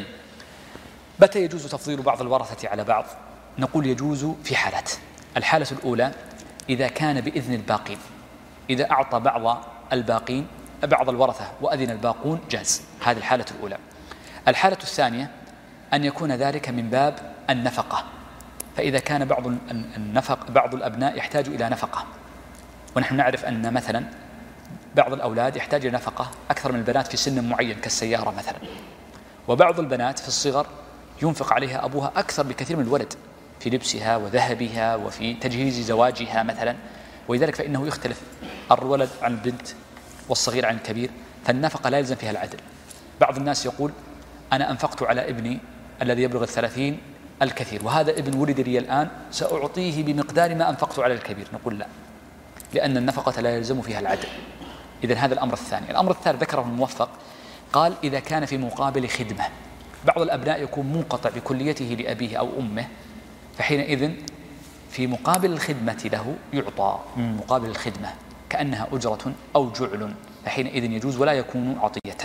متى يجوز تفضيل بعض الورثة على بعض؟ نقول يجوز في حالات. الحالة الأولى إذا كان بإذن الباقين، إذا أعطى بعض الباقين بعض الورثة وأذن الباقون جاز، هذه الحالة الأولى. الحالة الثانية أن يكون ذلك من باب النفقة، فإذا كان بعض النفق بعض الأبناء يحتاج إلى نفقة، ونحن نعرف أن مثلا بعض الأولاد يحتاج إلى نفقة أكثر من البنات في سن معين كالسيارة مثلا، وبعض البنات في الصغر ينفق عليها أبوها أكثر بكثير من الولد في لبسها وذهبها وفي تجهيز زواجها مثلا، ولذلك فإنه يختلف الولد عن البنت والصغير عن الكبير، فالنفقة لا يلزم فيها العدل. بعض الناس يقول: أنا أنفقت على ابني الذي يبلغ الثلاثين الكثير، وهذا ابن ولد لي الآن سأعطيه بمقدار ما أنفقت على الكبير. نقول لا، لأن النفقة لا يلزم فيها العدل. إذن هذا الأمر الثاني. الأمر الثالث ذكره الموفق، قال: إذا كان في مقابل خدمة. بعض الأبناء يكون منقطع بكليته لأبيه أو أمه، فحينئذ في مقابل الخدمة له يعطى من مقابل الخدمة كأنها أجرة أو جعل، فحينئذ يجوز ولا يكون عطية.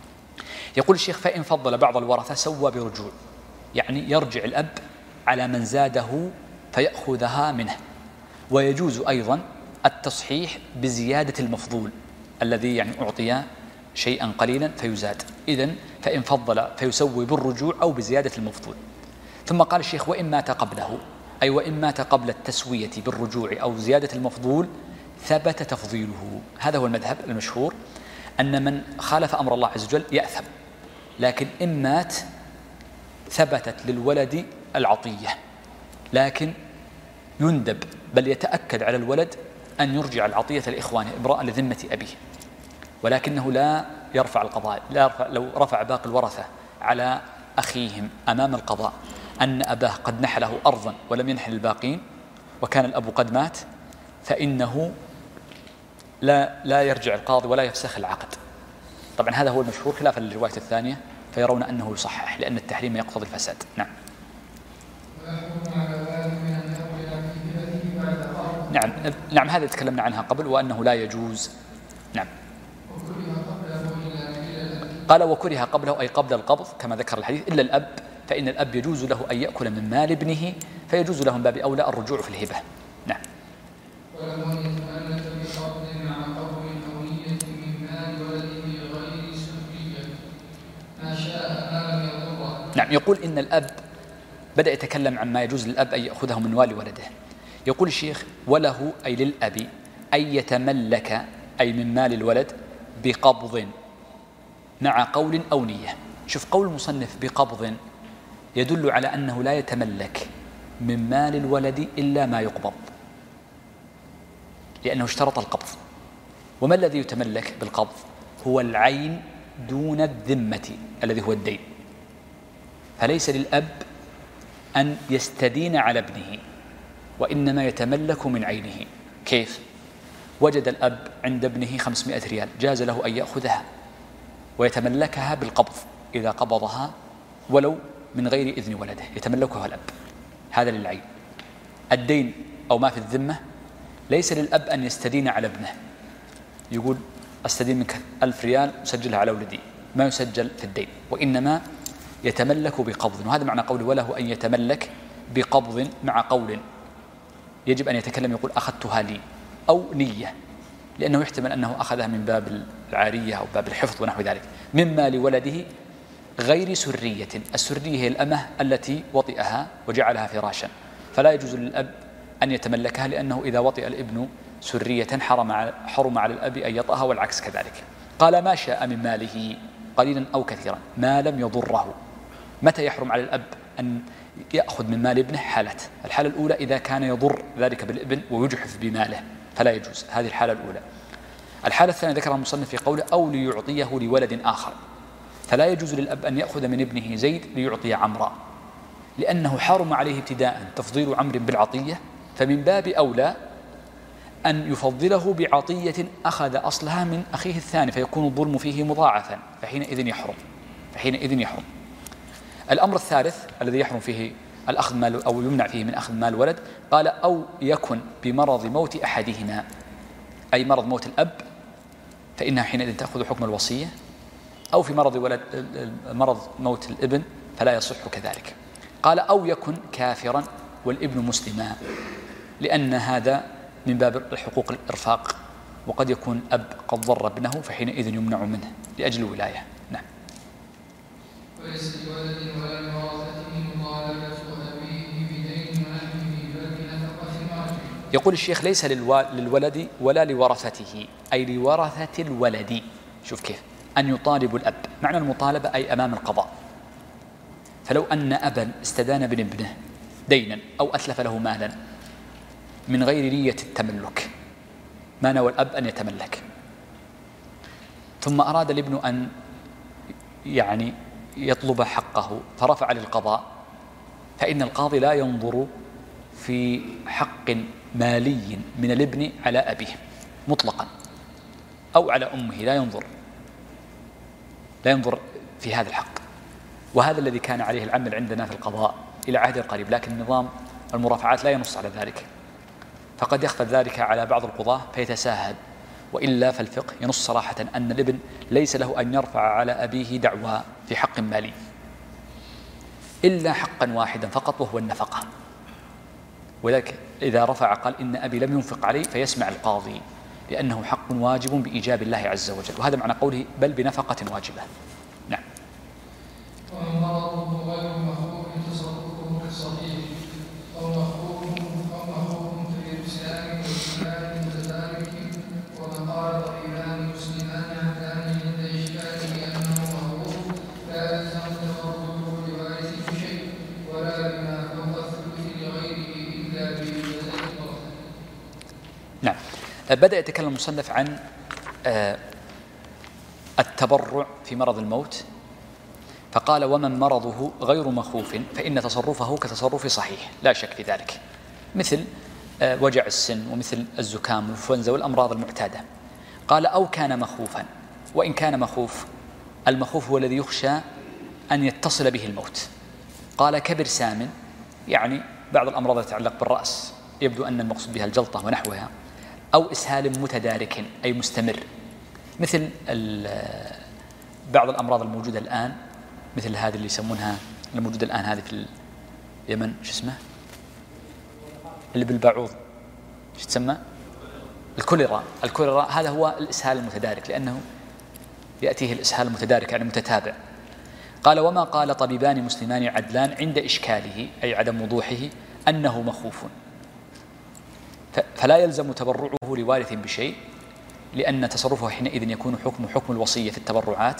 يقول الشيخ: فإن فضل بعض الورثة سوى برجوع، يعني يرجع الأب على من زاده فيأخذها منه. ويجوز أيضا التصحيح بزيادة المفضول الذي يعني أعطي شيئا قليلا فيزاد. إذن فإن فضل فيسوي بالرجوع أو بزيادة المفضول. ثم قال الشيخ: وإن مات قبله، أي وإن مات قبل التسوية بالرجوع أو زيادة المفضول، ثبت تفضيله. هذا هو المذهب المشهور، أن من خالف أمر الله عز وجل يأثم، لكن إن مات ثبتت للولد العطية، لكن يندب بل يتأكد على الولد أن يرجع العطية لإخوانه إبراء لذمة أبيه، ولكنه لا يرفع القضاء. لا يرفع لو رفع باقي الورثة على أخيهم أمام القضاء أن أباه قد نحله أرضا ولم ينحل الباقين وكان الأب قد مات، فإنه لا لا يرجع القاضي ولا يفسخ العقد. طبعا هذا هو المشهور خلافا للرواية الثانية، فيرون أنه يصحح لأن التحريم يقتضي الفساد. نعم. نعم نعم هذا تكلمنا عنها قبل، وأنه لا يجوز. نعم. قال وكره قبله أي قبل القبض كما ذكر الحديث، إلا الأب فإن الأب يجوز له أن يأكل من مال ابنه، فيجوز له من باب أولى الرجوع في الهبة. نعم. نعم. يقول إن الأب بدأ يتكلم عن ما يجوز للأب أن يأخذه من مال ولده. يقول الشيخ وله أي للأب أن يتملك أي من مال الولد بقبض مع قول أو نية. شوف قول المصنف بقبض يدل على أنه لا يتملك من مال الولد إلا ما يقبض، لأنه اشترط القبض. وما الذي يتملك بالقبض؟ هو العين دون الذمة الذي هو الدين. فليس للأب أن يستدين على ابنه، وإنما يتملك من عينه. كيف؟ وجد الأب عند ابنه خمسمائة ريال، جاز له أن يأخذها ويتملكها بالقبض إذا قبضها ولو من غير إذن ولده، يتملكها الأب. هذا للعين. الدين أو ما في الذمة ليس للأب أن يستدين على ابنه، يقول أستدين منك ألف ريال سجلها على ولدي، ما يسجل في الدين، وإنما يتملك بقبض. وهذا معنى قوله وله أن يتملك بقبض مع قول. يجب أن يتكلم يقول أخذتها لي، أو نية، لأنه يحتمل أنه أخذها من باب العارية أو باب الحفظ ونحو ذلك، مما لولده غير سرية. السرية هي الأمة التي وطئها وجعلها فراشا، فلا يجوز للأب أن يتملكها، لأنه إذا وطئ الابن سرية حرم حرم على الأب أن يطأها، والعكس كذلك. قال ما شاء من ماله قليلا أو كثيرا ما لم يضره. متى يحرم على الأب أن يأخذ من مال ابنه؟ حالة الحالة الأولى إذا كان يضر ذلك بالابن ويجحف بماله فلا يجوز، هذه الحالة الأولى. الحالة الثانية ذكرها المصنف في قوله أو ليعطيه لولد آخر، فلا يجوز للأب أن يأخذ من ابنه زيد ليعطي عمرا، لأنه حرم عليه ابتداء تفضيل عمرو بالعطية، فمن باب أولى أن يفضله بعطية أخذ أصلها من أخيه الثاني، فيكون الظلم فيه مضاعفا، فحينئذ يحرم فحينئذ يحرم الأمر الثالث الذي يحرم فيه الأخذ مال أو يمنع فيه من أخذ مال ولد، قال أو يكن بمرض موت أحدهما، أي مرض موت الأب فإنها حينئذ تأخذ حكم الوصية، أو في مرض ولد مرض موت الابن فلا يصح كذلك. قال أو يكن كافرا والابن مسلما، لأن هذا من باب حقوق الإرفاق، وقد يكون أب قد ضر ابنه فحينئذ يمنع منه لأجل الولاية. نعم. وليس لولد ولا لورثته مطالبة أبيه بدين ونحوه بل بنفقة ماله. يقول الشيخ ليس للولد ولا لورثته، أي لورثة الولد. شوف كيف أن يطالب الأب، معنى المطالبة أي أمام القضاء. فلو أن أبا استدان بن ابنه دينا أو أتلف له مالا من غير نية التملك، ما نوى الأب أن يتملك، ثم أراد الابن أن يعني يطلب حقه فرفع للقضاء، فإن القاضي لا ينظر في حق مالي من الابن على أبيه مطلقا أو على أمه، لا ينظر لا ينظر في هذا الحق. وهذا الذي كان عليه العمل عندنا في القضاء إلى عهد قريب، لكن نظام المرافعات لا ينص على ذلك، فقد يخفى ذلك على بعض القضاة فيتساهل، وإلا فالفقه ينص صراحة أن الابن ليس له أن يرفع على أبيه دعوى في حق مالي إلا حقا واحدا فقط، وهو النفقة. ولذلك إذا رفع قال إن أبي لم ينفق علي فيسمع القاضي، لأنه حق واجب بإيجاب الله عز وجل، وهذا معنى قوله بل بنفقة واجبة. نعم. ومرضه غير مخوف تصرفه كالصحيح أو مخوف أو مخوف في الإسلام والإسلام متدارك بدأ يتكلم المصنف عن التبرع في مرض الموت، فقال: ومن مرضه غير مخوف فإن تصرفه كتصرف صحيح لا شك في ذلك، مثل وجع السن ومثل الزكام والإنفلونزا والأمراض المعتادة. قال: أو كان مخوفا، وإن كان مخوف، المخوف هو الذي يخشى أن يتصل به الموت. قال: كبرسام، يعني بعض الأمراض التي تتعلق بالرأس يبدو أن المقصود بها الجلطة ونحوها، أو إسهال متدارك أي مستمر، مثل بعض الأمراض الموجودة الآن، مثل هذه اللي يسمونها الموجودة الآن هذه في اليمن، شو اسمه اللي بالبعوض، شو تسمى؟ الكوليرا. الكوليرا هذا هو الإسهال المتدارك، لأنه يأتيه الإسهال المتدارك يعني متتابع. قال: وما قال طبيبان مسلمان عدلان عند إشكاله أي عدم وضوحه أنه مخوف، فلا يلزم تبرعه لوارث بشيء، لأن تصرفه حينئذ يكون حكم حكم الوصية في التبرعات،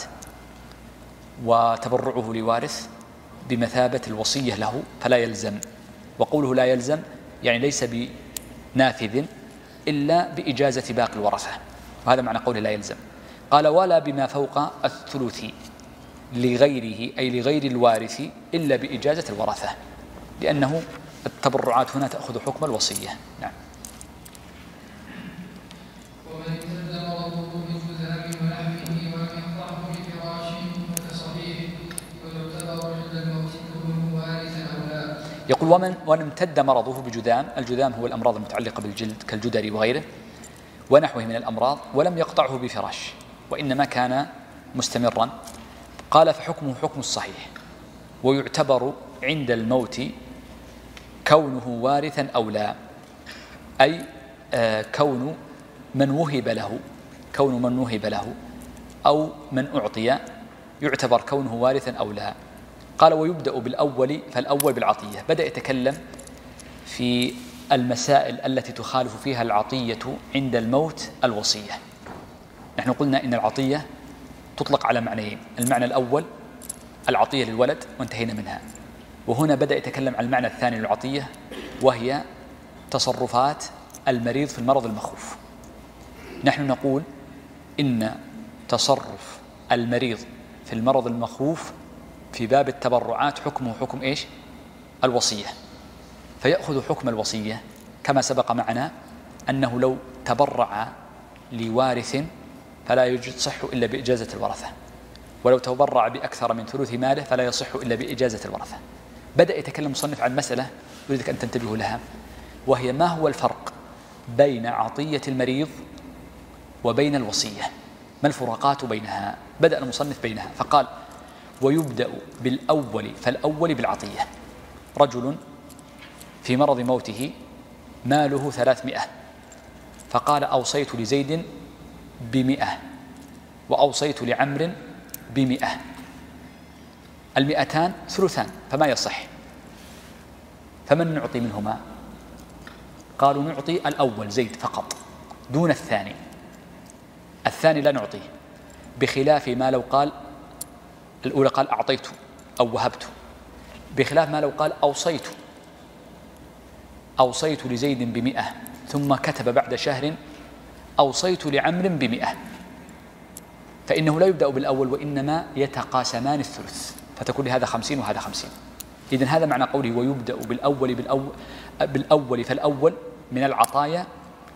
وتبرعه لوارث بمثابة الوصية له، فلا يلزم. وقوله لا يلزم يعني ليس بنافذ إلا بإجازة باقي الورثة، وهذا معنى قوله لا يلزم. قال: ولا بما فوق الثلث لغيره أي لغير الوارث إلا بإجازة الورثة، لأنه التبرعات هنا تأخذ حكم الوصية. نعم. ومن امتد مرضه بجذام ونحوه ولم يقطعه بفراش فكصحيح ويعتبر عند الموت كونه وارثا أو لا. يقول: ومن ومن امتد مرضه بجذام، الجذام هو الأمراض المتعلقة بالجلد كالجدري وغيره ونحوه من الأمراض، ولم يقطعه بفراش وإنما كان مستمرا، قال: فحكمه حكم الصحيح، ويعتبر عند الموت كونه وارثا أو لا، أي آه كون من وهب له كون من وهب له أو من أعطي يعتبر كونه وارثا أو لا. قال: ويبدأ بالأول، فالأول بالعطية. بدأ يتكلم في المسائل التي تخالف فيها العطية عند الموت الوصية. نحن قلنا إن العطية تطلق على معنيين: المعنى الأول العطية للولد وانتهينا منها، وهنا بدأ يتكلم عن المعنى الثاني للعطية، وهي تصرفات المريض في المرض المخوف. نحن نقول إن تصرف المريض في المرض المخوف في باب التبرعات حكمه حكم إيش؟ الوصية، فيأخذ حكم الوصية، كما سبق معنا أنه لو تبرع لوارث فلا يجد صح إلا بإجازة الورثة، ولو تبرع بأكثر من ثلث ماله فلا يصح إلا بإجازة الورثة. بدأ يتكلم المصنف عن مسألة يريدك أن تنتبهوا لها، وهي ما هو الفرق بين عطية المريض وبين الوصية، ما الفروقات بينها؟ بدأ المصنف بينها فقال: ويبدأ بالأول، فالأول بالعطية. رجل في مرض موته ماله ثلاثمائة، فقال: أوصيت لزيد بمئة وأوصيت لعمر بمئة، المئتان ثلثان فما يصح، فمن نعطي منهما؟ قالوا: نعطي الأول زيد فقط دون الثاني، الثاني لا نعطيه، بخلاف ما لو قال الأولى قال أعطيته أو وهبته، بخلاف ما لو قال أوصيت أوصيت لزيد بمئة ثم كتب بعد شهر أوصيت لعمر بمئة، فإنه لا يبدأ بالأول وإنما يتقاسمان الثلث، فتكون هذا خمسين وهذا خمسين. إذن هذا معنى قوله ويبدأ بالأول بالأول, بالأول فالأول من العطايا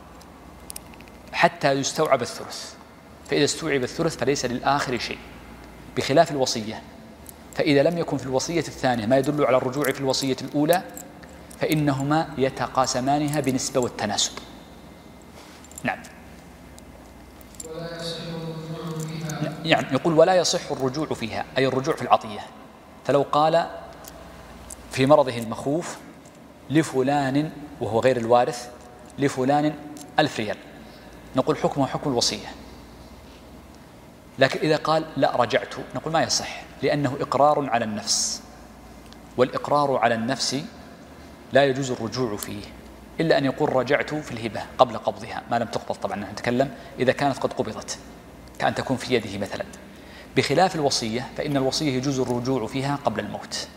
حتى يستوعب الثلث، فإذا استوعب الثلث فليس للآخر شيء، بخلاف الوصية، فإذا لم يكن في الوصية الثانية ما يدل على الرجوع في الوصية الأولى فإنهما يتقاسمانها بنسبة والتناسب. نعم. ولا يصح الرجوع فيها. يعني يقول: ولا يصح الرجوع فيها، أي الرجوع في العطية. فلو قال في مرضه المخوف لفلان وهو غير الوارث لفلان ألف ريال، نقول حكمه حكم الوصية. لكن إذا قال لا رجعت، نقول ما يصح، لأنه إقرار على النفس، والإقرار على النفس لا يجوز الرجوع فيه إلا أن يقول رجعت في الهبة قبل قبضها، ما لم تقبض طبعا، نحن نتكلم إذا كانت قد قبضت كأن تكون في يده مثلا، بخلاف الوصية فإن الوصية يجوز الرجوع فيها قبل الموت.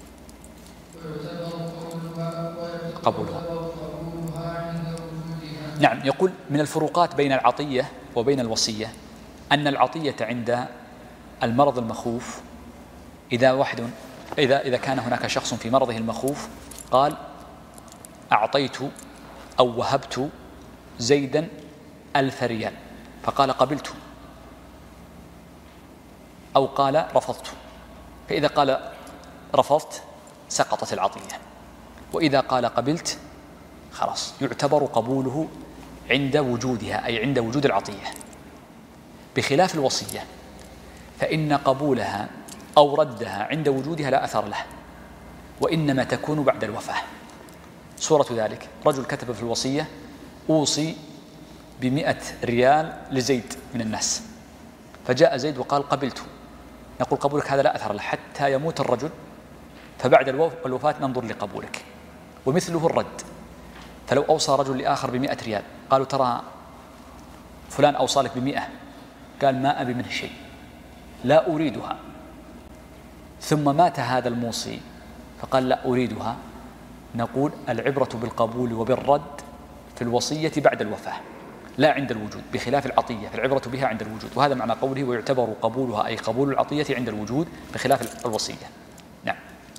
قبولها نعم. يقول من الفروقات بين العطية وبين الوصية أن العطية عند المرض المخوف إذا واحد إذا إذا كان هناك شخص في مرضه المخوف قال أعطيت أو وهبت زيدا ألف ريال فقال قبلت أو قال رفضت، فإذا قال رفضت سقطت العطية، وإذا قال قبلت خلاص يعتبر قبوله عند وجودها، أي عند وجود العطية، بخلاف الوصية فإن قبولها أو ردها عند وجودها لا أثر له، وإنما تكون بعد الوفاة. صورة ذلك رجل كتب في الوصية أوصي بمئة ريال لزيد من الناس، فجاء زيد وقال قبلته، نقول قبولك هذا لا أثر له حتى يموت الرجل، فبعد الوفاة ننظر لقبولك. ومثله الرد، فلو أوصى رجل لآخر بمئة ريال قالوا ترى فلان أوصى لك بمئة، قال ما أبي منه شيء لا أريدها، ثم مات هذا الموصي فقال لا أريدها، نقول العبرة بالقبول وبالرد في الوصية بعد الوفاة لا عند الوجود، بخلاف العطية فالعبرة بها عند الوجود، وهذا معنى قوله ويعتبر قبولها أي قبول العطية عند الوجود بخلاف الوصية. نعم.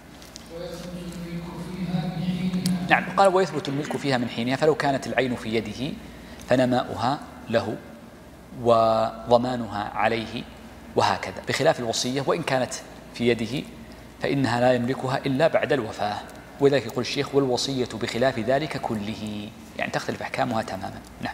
نعم. قال ويثبت الملك فيها من حينها، فلو كانت العين في يده فنماؤها له وضمانها عليه وهكذا، بخلاف الوصية وإن كانت في يده فإنها لا يملكها إلا بعد الوفاة. ولذلك يقول الشيخ والوصية بخلاف ذلك كله، يعني تختلف أحكامها تماما. نعم.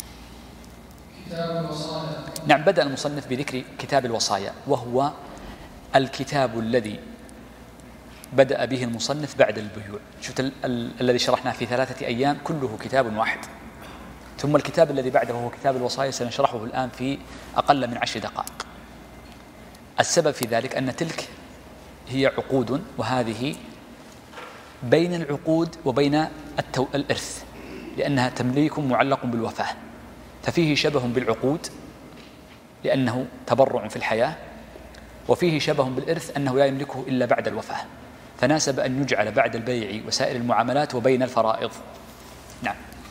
كتاب الوصايا. نعم. بدأ المصنف بذكر كتاب الوصايا، وهو الكتاب الذي بدأ به المصنف بعد البيوع. شفت ال- ال- الذي شرحناه في ثلاثة أيام كله كتاب واحد، ثم الكتاب الذي بعده هو كتاب الوصايا سنشرحه الآن في أقل من عشر دقائق. السبب في ذلك أن تلك هي عقود، وهذه بين العقود وبين التو... الإرث، لأنها تمليك معلق بالوفاة، ففيه شبه بالعقود لأنه تبرع في الحياة، وفيه شبه بالإرث أنه لا يملكه إلا بعد الوفاة، فناسب أن يجعل بعد البيع وسائر المعاملات وبين الفرائض. نعم.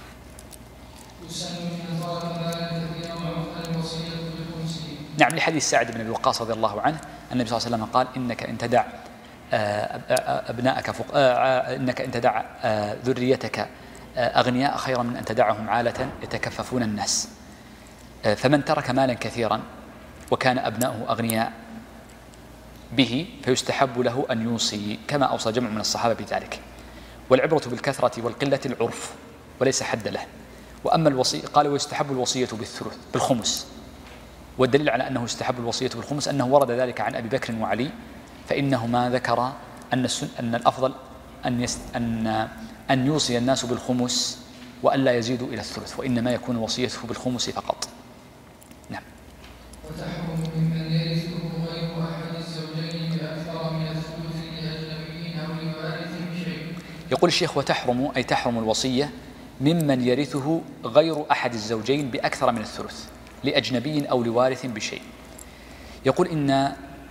نعم. لحديث سعد بن أبي وقاص رضي الله عنه أن النبي صلى الله عليه وسلم قال إنك إن تدع أبناءك فق... إنك إن تدع ذريتك أغنياء خيرا من أن تدعهم عالة يتكففون الناس، فمن ترك مالا كثيرا وكان أبناؤه أغنياء به فيستحب له أن يوصي، كما أوصى جمع من الصحابة بذلك. والعبرة بالكثرة والقلة العرف وليس حد له. وأما الوصي قال ويستحب الوصية بالثلث بالخمس، والدليل على أنه يستحب الوصية بالخمس أنه ورد ذلك عن أبي بكر وعلي، فإنهما ذكر أن السن أن الأفضل أن يست أن أن يوصي الناس بالخمس وألا يزيدوا إلى الثلث، وإنما يكون وصيته بالخمس فقط. نعم. وتحرم ممن يرثه غير أحد الزوجين بأكثر من الثلث لأجنبي أو لوارث بشيء. يقول الشيخ وتحرم أي تحرم الوصية ممن يرثه غير أحد الزوجين بأكثر من الثلث لأجنبي أو لوارث بشيء. يقول إن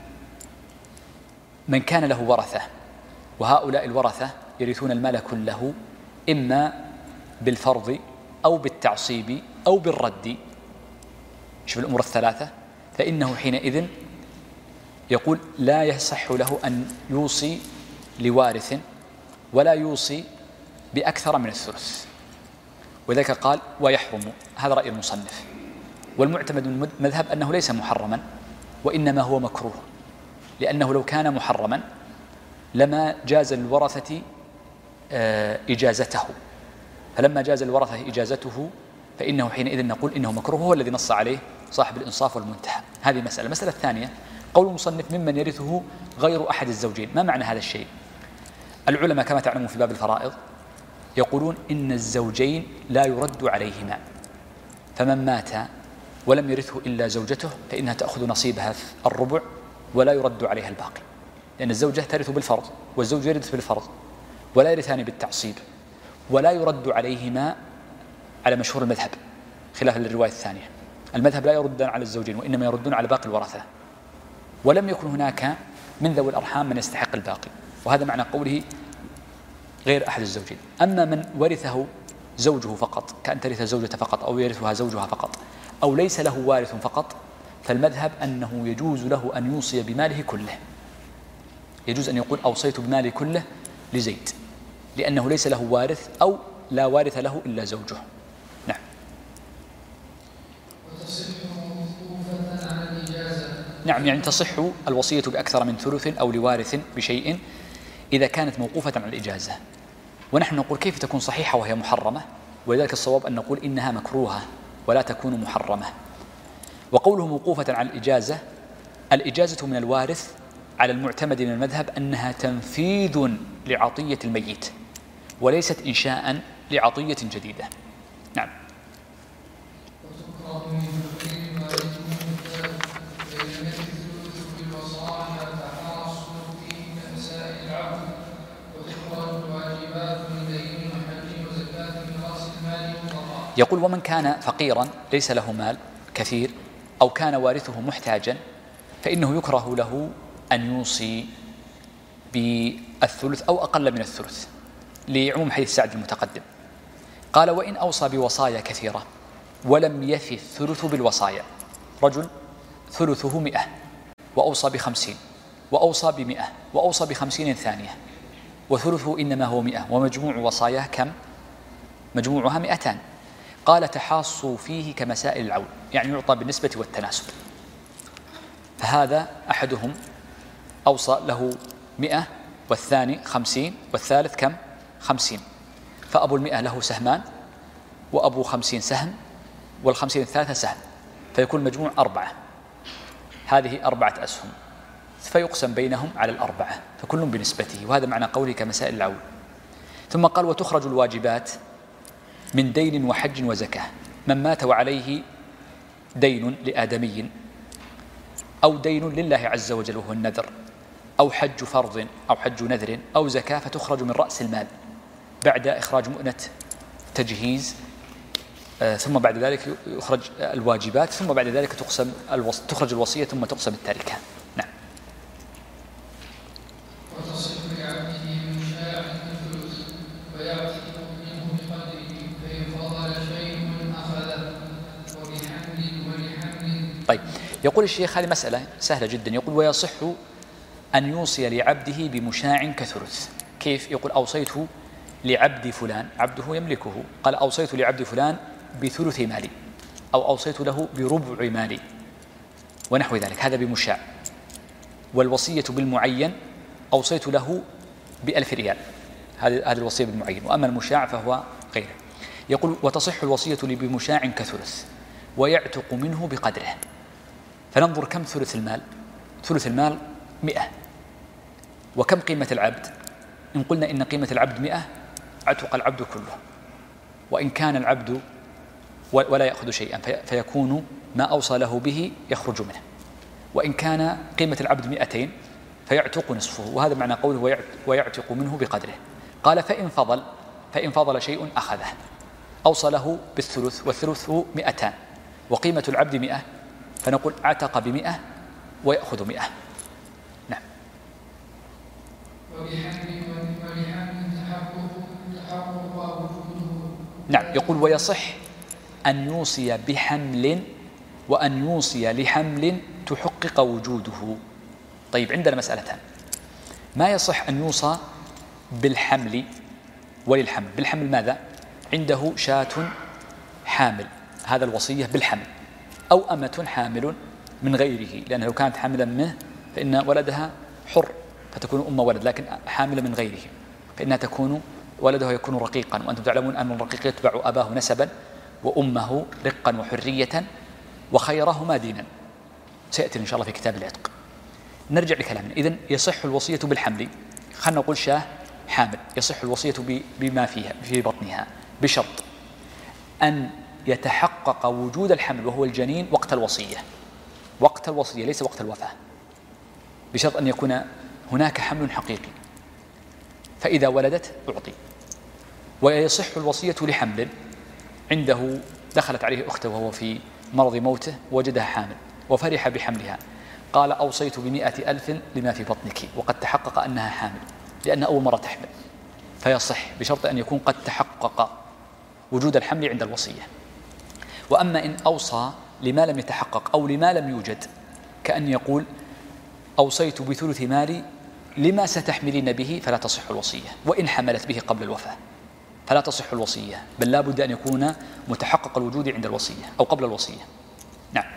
من كان له ورثة، وهؤلاء الورثة يرثون المال كله إما بالفرض أو بالتعصيب أو بالرد، شوف الأمور الثلاثة، فإنه حينئذ يقول لا يصح له أن يوصي لوارث ولا يوصي بأكثر من الثلث، وذلك قال ويحرم. هذا رأي المصنف، والمعتمد من المذهب أنه ليس محرما وإنما هو مكروه، لأنه لو كان محرما لما جاز الورثة إجازته، فلما جاز الورثة إجازته فإنه حينئذ نقول إنه مكروه، هو الذي نص عليه صاحب الإنصاف والمنتهى. هذه مسألة. المسألة الثانية قول المصنف ممن يرثه غير أحد الزوجين. ما معنى هذا الشيء؟ العلماء كما تعلمون في باب الفرائض يقولون إن الزوجين لا يرد عليهما، فمن مات ولم يرثه إلا زوجته فإنها تأخذ نصيبها الربع ولا يرد عليها الباقي، لأن الزوجة ترث بالفرض والزوج يرث بالفرض ولا يرثان بالتعصيب، ولا يرد عليهما على مشهور المذهب خلاف الرواية الثانية. المذهب لا يردون على الزوجين وإنما يردون على باقي الورثة، ولم يكن هناك من ذوي الأرحام من يستحق الباقي، وهذا معنى قوله غير أحد الزوجين. أما من ورثه زوجه فقط، كأن ترث زوجة فقط أو يرثها زوجها فقط، أو ليس له وارث فقط، فالمذهب أنه يجوز له أن يوصي بماله كله. يجوز أن يقول أوصيت بمالي كله لزيد، لأنه ليس له وارث أو لا وارث له إلا زوجه. نعم. وتصح موقوفة على الإجازة. نعم، يعني تصح الوصية بأكثر من ثلث أو لوارث بشيء إذا كانت موقوفة على الإجازة. ونحن نقول كيف تكون صحيحة وهي محرمة؟ ولذلك الصواب أن نقول إنها مكروهة ولا تكون محرمة. وقوله موقوفة على الإجازة، الإجازة من الوارث على المعتمد من المذهب أنها تنفيذ لعطية الميت وليست إنشاء لعطية جديدة. نعم. يقول ومن كان فقيرا ليس له مال كثير أو كان وارثه محتاجا فإنه يكره له أن يوصي بالثلث أو أقل من الثلث، لعموم حديث سعد المتقدم. قال وإن أوصى بوصايا كثيرة ولم يفي الثلث بالوصايا، رجل ثلثه مئة وأوصى بخمسين وأوصى بمئة وأوصى بخمسين ثانية وثلثه إنما هو مئة ومجموع وصاياه كم؟ مجموعها مئتان. قال تحاصوا فيه كمسائل العول، يعني يعطى بالنسبة والتناسب. فهذا أحدهم أوصى له مئة والثاني خمسين والثالث كم؟ خمسين، فأبو المئة له سهمان وأبو خمسين سهم والخمسين الثالثة سهم، فيكون المجموع أربعة. هذه أربعة أسهم فيقسم بينهم على الأربعة فكل بنسبته، وهذا معنى قوله كمسائل العول. ثم قال وتخرج الواجبات من دين وحج وزكاة. من مات وعليه دين لآدمي أو دين لله عز وجل وهو النذر أو حج فرض أو حج نذر أو زكاة فتخرج من رأس المال بعد إخراج مؤنة تجهيز، آه ثم بعد ذلك يخرج الواجبات، ثم بعد ذلك تقسم الوص... تخرج الوصية ثم تقسم التركة. نعم. وتصح لعبده من شاع الثلث ويعتق منه بقدره فإن فضل شيء أخذه وبحمل ولحمل. طيب، يقول الشيخ هذه مسألة سهلة جدا. يقول ويصح أن يوصي لعبده بمشاع كثلث. كيف؟ يقول أوصيت لعبد فلان، عبده يملكه، قال أوصيت لعبد فلان بثلث مالي أو أوصيت له بربع مالي ونحو ذلك، هذا بمشاع. والوصية بالمعين أوصيت له بألف ريال، هذه هذه الوصية بالمعين. وأما المشاع فهو غيره. يقول وتصح الوصية بمشاع كثلث ويعتق منه بقدره. فننظر كم ثلث المال؟ ثلث المال مئة. وكم قيمة العبد؟ إن قلنا إن قيمة العبد مئة عتق العبد كله، وإن كان العبد ولا يأخذ شيئا فيكون ما أوصى له به يخرج منه، وإن كان قيمة العبد مئتين فيعتق نصفه، وهذا معنى قوله ويعتق منه بقدره. قال فإن فضل فإن فضل شيء أخذه، أوصى له بالثلث والثلث مئتان وقيمة العبد مئة، فنقول عتق بمئة ويأخذ مئة. نعم. نعم. يقول ويصح أن يوصي بحمل وأن يوصي لحمل تحقق وجوده. طيب، عندنا مسألتان. ما يصح أن يوصى بالحمل وللحمل. بالحمل ماذا؟ عنده شاة حامل، هذا الوصية بالحمل، أو أمة حامل من غيره، لأن لو كانت حاملا منه فإن ولدها حر فتكون أم ولد، لكن حاملة من غيره فإنها تكون ولده يكون رقيقا، وأنتم تعلمون أن الرقيق يتبع أباه نسبا وأمه رقا وحرية وخيرهما دينا، سيأتي إن شاء الله في كتاب العتق. نرجع لكلامنا. إذن يصح الوصية بالحمل، خلنا نقول شاه حامل، يصح الوصية بما فيها في بطنها بشرط أن يتحقق وجود الحمل وهو الجنين وقت الوصية، وقت الوصية ليس وقت الوفاة، بشرط أن يكون هناك حمل حقيقي، فإذا ولدت أعطي. ويصح الوصية لحمل عنده دخلت عليه أخته وهو في مرض موته وجدها حامل وفرح بحملها، قال أوصيت بمئة ألف لما في بطنك، وقد تحقق أنها حامل لأن أول مرة تحمل، فيصح بشرط أن يكون قد تحقق وجود الحمل عند الوصية. وأما إن أوصى لما لم يتحقق أو لما لم يوجد، كأن يقول أوصيت بثلث مالي لما ستحملين به، فلا تصح الوصية، وإن حملت به قبل الوفاة فلا تصح الوصية، بل لا بد أن يكون متحقق الوجود عند الوصية أو قبل الوصية. نعم.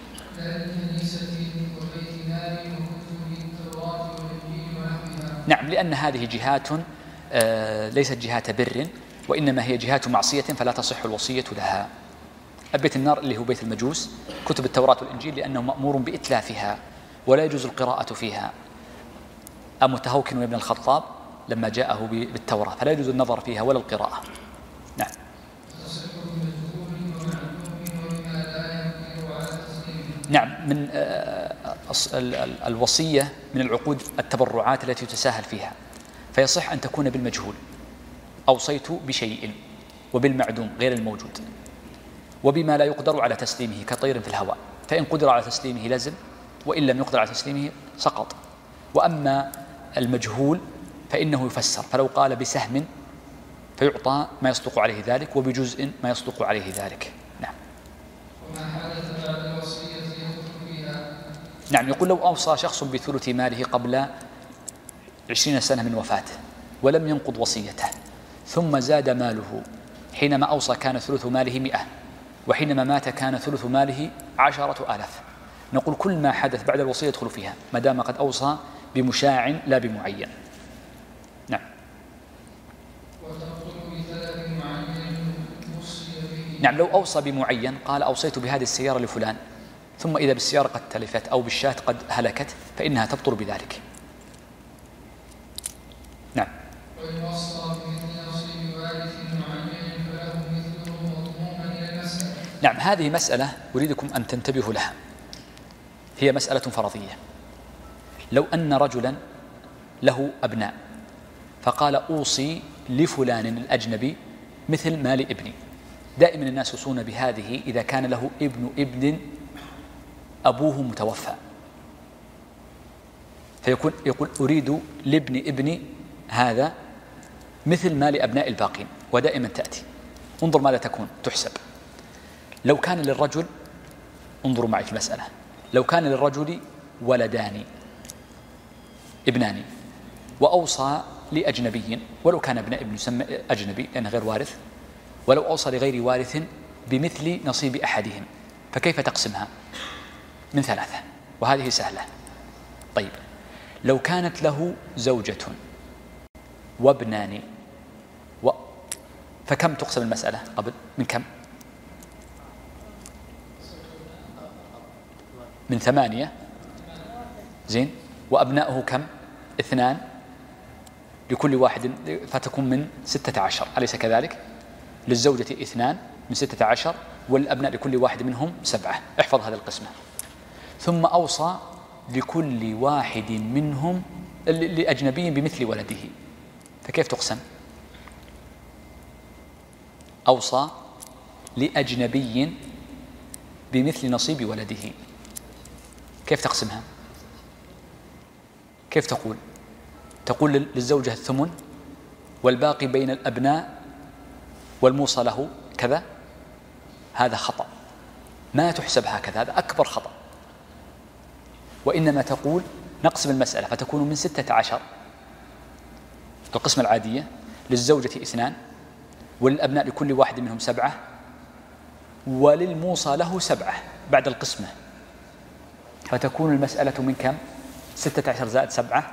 نعم، لأن هذه جهات آه ليست جهات بر، وإنما هي جهات معصية، فلا تصح الوصية لها. بيت النار اللي هو بيت المجوس، كتب التوراة والإنجيل لأنه مأمور بإتلافها ولا يجوز القراءة فيها. المتهوكن ابن الخطاب لما جاءه بالتوراة فلا يجوز النظر فيها ولا القراءة. نعم. نعم، من الوصية من العقود التبرعات التي تساهل فيها، فيصح أن تكون بالمجهول، أوصيت بشيء، وبالمعدوم غير الموجود، وبما لا يقدر على تسليمه كطير في الهواء، فإن قدر على تسليمه لزم، وإن لم يقدر على تسليمه سقط. وأما المجهول فإنه يفسر، فلو قال بسهم فيعطى ما يصدق عليه ذلك، وبجزء ما يصدق عليه ذلك. نعم. وما حدث بعد الوصية يدخل فيها. نعم، يقول لو أوصى شخص بثلث ماله قبل عشرين سنة من وفاته ولم ينقض وصيته، ثم زاد ماله، حينما أوصى كان ثلث ماله مئة، وحينما مات كان ثلث ماله عشرة آلاف، نقول كل ما حدث بعد الوصية يدخل فيها ما دام قد أوصى بمشاع لا بمعين. نعم. نعم، لو أوصى بمعين قال أوصيت بهذه السيارة لفلان، ثم إذا بالسيارة قد تلفت أو بالشاة قد هلكت، فإنها تبطل بذلك. نعم. وإن وصى بمثل نصيب وارث معين فله مثله مضموما إلى المسألة. نعم، هذه مسألة أريدكم أن تنتبهوا لها، هي مسألة فرضية. لو أن رجلا له أبناء فقال أوصي لفلان الأجنبي مثل مال ابني، دائما الناس يوصون بهذه إذا كان له ابن ابن أبوه متوفى، فيكون يقول أريد لابن ابني هذا مثل مال أبناء الباقين، ودائما تأتي. انظر ماذا تكون تحسب. لو كان للرجل، انظروا معي في المسألة، لو كان للرجل ولدان ابنان وأوصى لأجنبي، ولو كان ابن ابن يسمى أجنبي لأنه غير وارث، ولو أوصى لغير وارث بمثل نصيب أحدهم، فكيف تقسمها؟ من ثلاثة، وهذه سهلة. طيب، لو كانت له زوجة وابنان و... فكم تقسم المسألة قبل؟ من كم؟ من ثمانية. زين. وأبناؤه كم؟ اثنان لكل واحد، فتكون من ستة عشر، أليس كذلك؟ للزوجة اثنان من ستة عشر، والأبناء لكل واحد منهم سبعة. احفظ هذه القسمة. ثم أوصى لكل واحد منهم لأجنبي بمثل ولده، فكيف تقسم؟ أوصى لأجنبي بمثل نصيب ولده، كيف تقسمها؟ كيف تقول؟ تقول للزوجة الثمن والباقي بين الأبناء والموصى له كذا؟ هذا خطأ، ما تحسب هكذا، هذا أكبر خطأ. وإنما تقول نقسم المسألة فتكون من ستة عشر القسمة العادية، للزوجة اثنان، وللأبناء لكل واحد منهم سبعة، وللموصى له سبعة بعد القسمة، فتكون المسألة من كم؟ ستة عشر زائد سبعة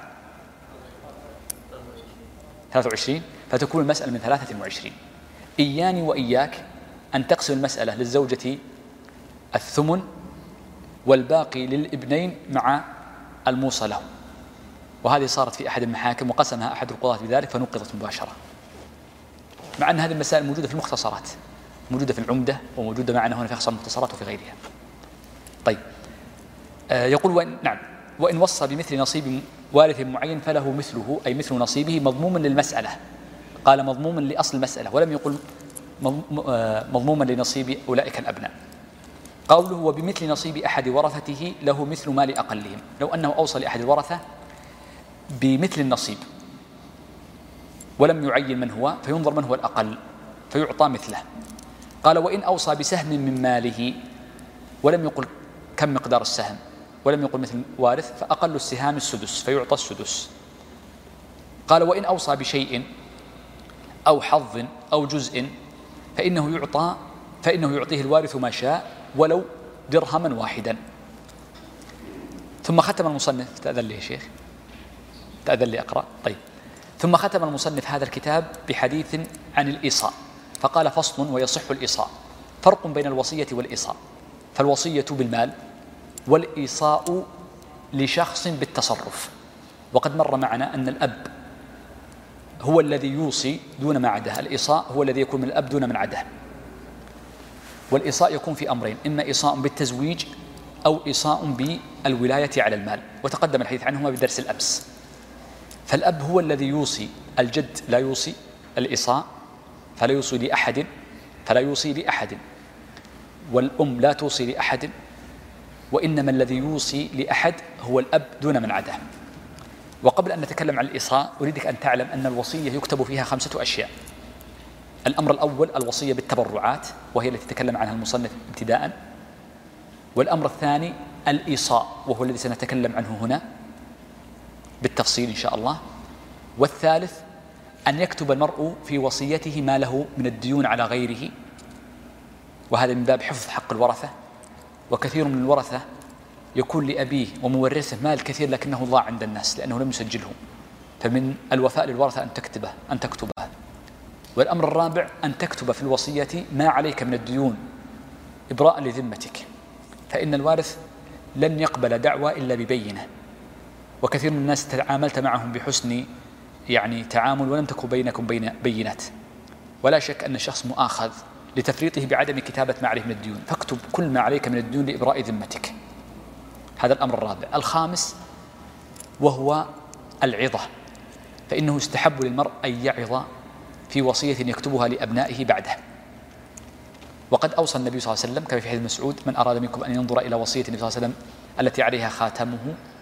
ثلاثة وعشرين، فتكون المسألة من ثلاثة وعشرين. إياني وإياك أن تقسم المسألة للزوجة الثمن والباقي للابنين مع الموصى له، وهذه صارت في أحد المحاكم وقسمها أحد القضاة بذلك فنقضت مباشرة، مع أن هذه المسائل موجودة في المختصرات، موجودة في العمدة وموجودة معنا هنا في أخصار المختصرات وفي غيرها. طيب، آه يقول وإن نعم وإن وصى بمثل نصيب وارث معين فله مثله، أي مثل نصيبه مضموما للمسألة، قال مضموما لأصل المسألة ولم يقل مضموما لنصيب أولئك الأبناء. قوله وبمثل نصيب أحد ورثته له مثل مال أقلهم، لو أنه أوصى لأحد الورثة بمثل النصيب ولم يعين من هو، فينظر من هو الأقل، فيعطى مثله. قال وإن أوصى بسهم من ماله ولم يقل كم مقدار السهم ولم يقل مثل وارث فأقل السهام السدس فيعطى السدس. قال وإن أوصى بشيء أو حظ أو جزء فإنه يعطى فإنه يعطيه الوارث ما شاء ولو درهما واحدا. ثم ختم المصنف، تأذن لي يا شيخ، تأذن لي أقرأ؟ طيب. ثم ختم المصنف هذا الكتاب بحديث عن الإيصاء فقال فصل ويصح الإيصاء. فرق بين الوصية والإيصاء، فالوصية بالمال والإيصاء لشخص بالتصرف. وقد مر معنا أن الأب هو الذي يوصي دون ما عداه، الإيصاء هو الذي يكون من الأب دون من عداه. والإيصاء يكون في أمرين، إما إيصاء بالتزويج أو إيصاء بالولاية على المال، وتقدم الحديث عنهما بدرس الأمس. فالأب هو الذي يوصي، الجد لا يوصي الإيصاء فلا يوصي لأحد فلا يوصي لأحد، والأم لا توصي لأحد، وإنما الذي يوصي لأحد هو الأب دون من عداه. وقبل أن نتكلم عن الإيصاء أريدك أن تعلم أن الوصية يكتب فيها خمسة أشياء. الأمر الأول الوصية بالتبرعات وهي التي تكلم عنها المصنف ابتداء. والأمر الثاني الإيصاء وهو الذي سنتكلم عنه هنا بالتفصيل إن شاء الله. والثالث أن يكتب المرء في وصيته ما له من الديون على غيره، وهذا من باب حفظ حق الورثة. وكثير من الورثة يكون لأبيه ومورثه مال كثير لكنه ضاع عند الناس لأنه لم يسجله، فمن الوفاء للورثة أن تكتبه أن تكتبه. والأمر الرابع أن تكتب في الوصية ما عليك من الديون إبراء لذمتك، فإن الوارث لن يقبل دعوى إلا ببينة، وكثير من الناس تعاملت معهم بحسن يعني تعامل ولم تكن بينكم بين بينات، ولا شك أن الشخص مؤاخذ لتفريطه بعدم كتابة ما عليه من الديون، فاكتب كل ما عليك من الديون لإبراء ذمتك. هذا الأمر الرابع. الخامس وهو العظة، فإنه يستحب للمرء أن يعظ في وصية يكتبها لأبنائه بعده. وقد أوصى النبي صلى الله عليه وسلم كما في حديث مسعود من أراد منكم أن ينظر إلى وصية النبي صلى الله عليه وسلم التي عليها خاتمه.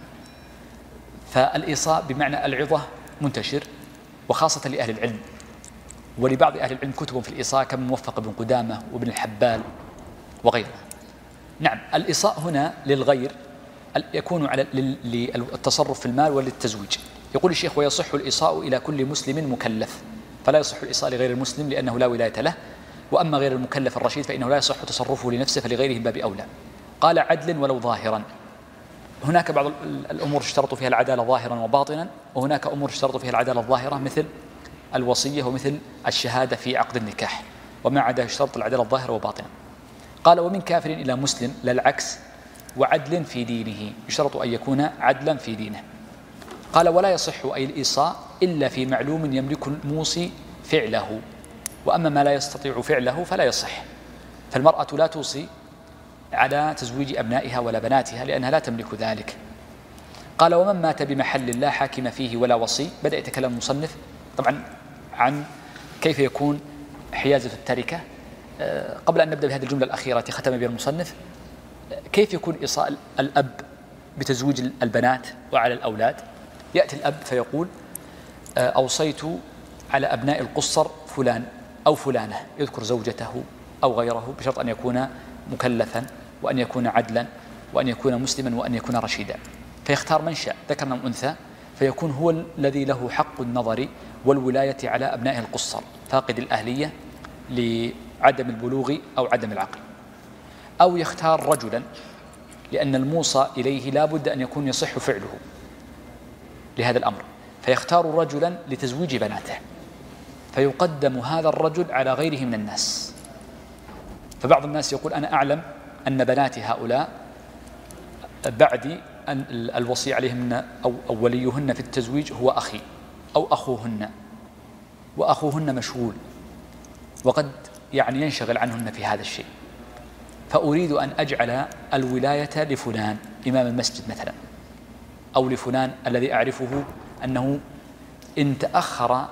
فالإيصاء بمعنى العظة منتشر وخاصة لأهل العلم، ولبعض أهل العلم كتب في الإيصاء كموفق بن قدامة وابن الحبال وغيره. نعم، الإيصاء هنا للغير يكون على للتصرف في المال وللتزويج. يقول الشيخ ويصح الإيصاء إلى كل مسلم مكلف، فلا يصح الإيصاء لغير المسلم لأنه لا ولاية له، وأما غير المكلف الرشيد فإنه لا يصح تصرفه لنفسه فلغيره باب أولى. قال عدل ولو ظاهرا. هناك بعض الأمور اشترط فيها العدالة ظاهرا وباطنا، وهناك أمور اشترط فيها العدالة الظاهرة مثل الوصية ومثل الشهادة في عقد النكاح، وما عدا اشترط العدالة الظاهرة وباطنا. قال ومن كافر إلى مسلم لا العكس، وعدل في دينه، يشترط أن يكون عدلا في دينه. قال ولا يصح أي الإيصاء إلا في معلوم يملك الموصي فعله، وأما ما لا يستطيع فعله فلا يصح. فالمرأة لا توصي على تزويج أبنائها ولا بناتها لأنها لا تملك ذلك. قال ومن مات بمحل لا حاكم فيه ولا وصي. بدأ يتكلم المصنف طبعا عن كيف يكون حيازة التركة. قبل أن نبدأ بهذه الجملة الأخيرة التي ختم بها المصنف، كيف يكون إيصاء الأب بتزويج البنات وعلى الأولاد؟ يأتي الأب فيقول أوصيت على أبناء القصر فلان أو فلانة، يذكر زوجته أو غيره بشرط أن يكون مكلفا وأن يكون عدلا وأن يكون مسلما وأن يكون رشيدا، فيختار من شاء ذكرا أو أنثى، فيكون هو الذي له حق النظر والولاية على أبنائه القصر فاقد الأهلية لعدم البلوغ أو عدم العقل. أو يختار رجلا لأن الموصى إليه لا بد أن يكون يصح فعله لهذا الأمر، فيختار رجلا لتزويج بناته، فيقدم هذا الرجل على غيره من الناس. فبعض الناس يقول أنا أعلم أن بناتي هؤلاء بعد أن الوصي عليهن أو وليهن في التزويج هو أخي أو أخوهن، وأخوهن مشغول وقد يعني ينشغل عنهن في هذا الشيء، فأريد أن أجعل الولاية لفلان إمام المسجد مثلا، أو لفلان الذي أعرفه أنه إن تأخر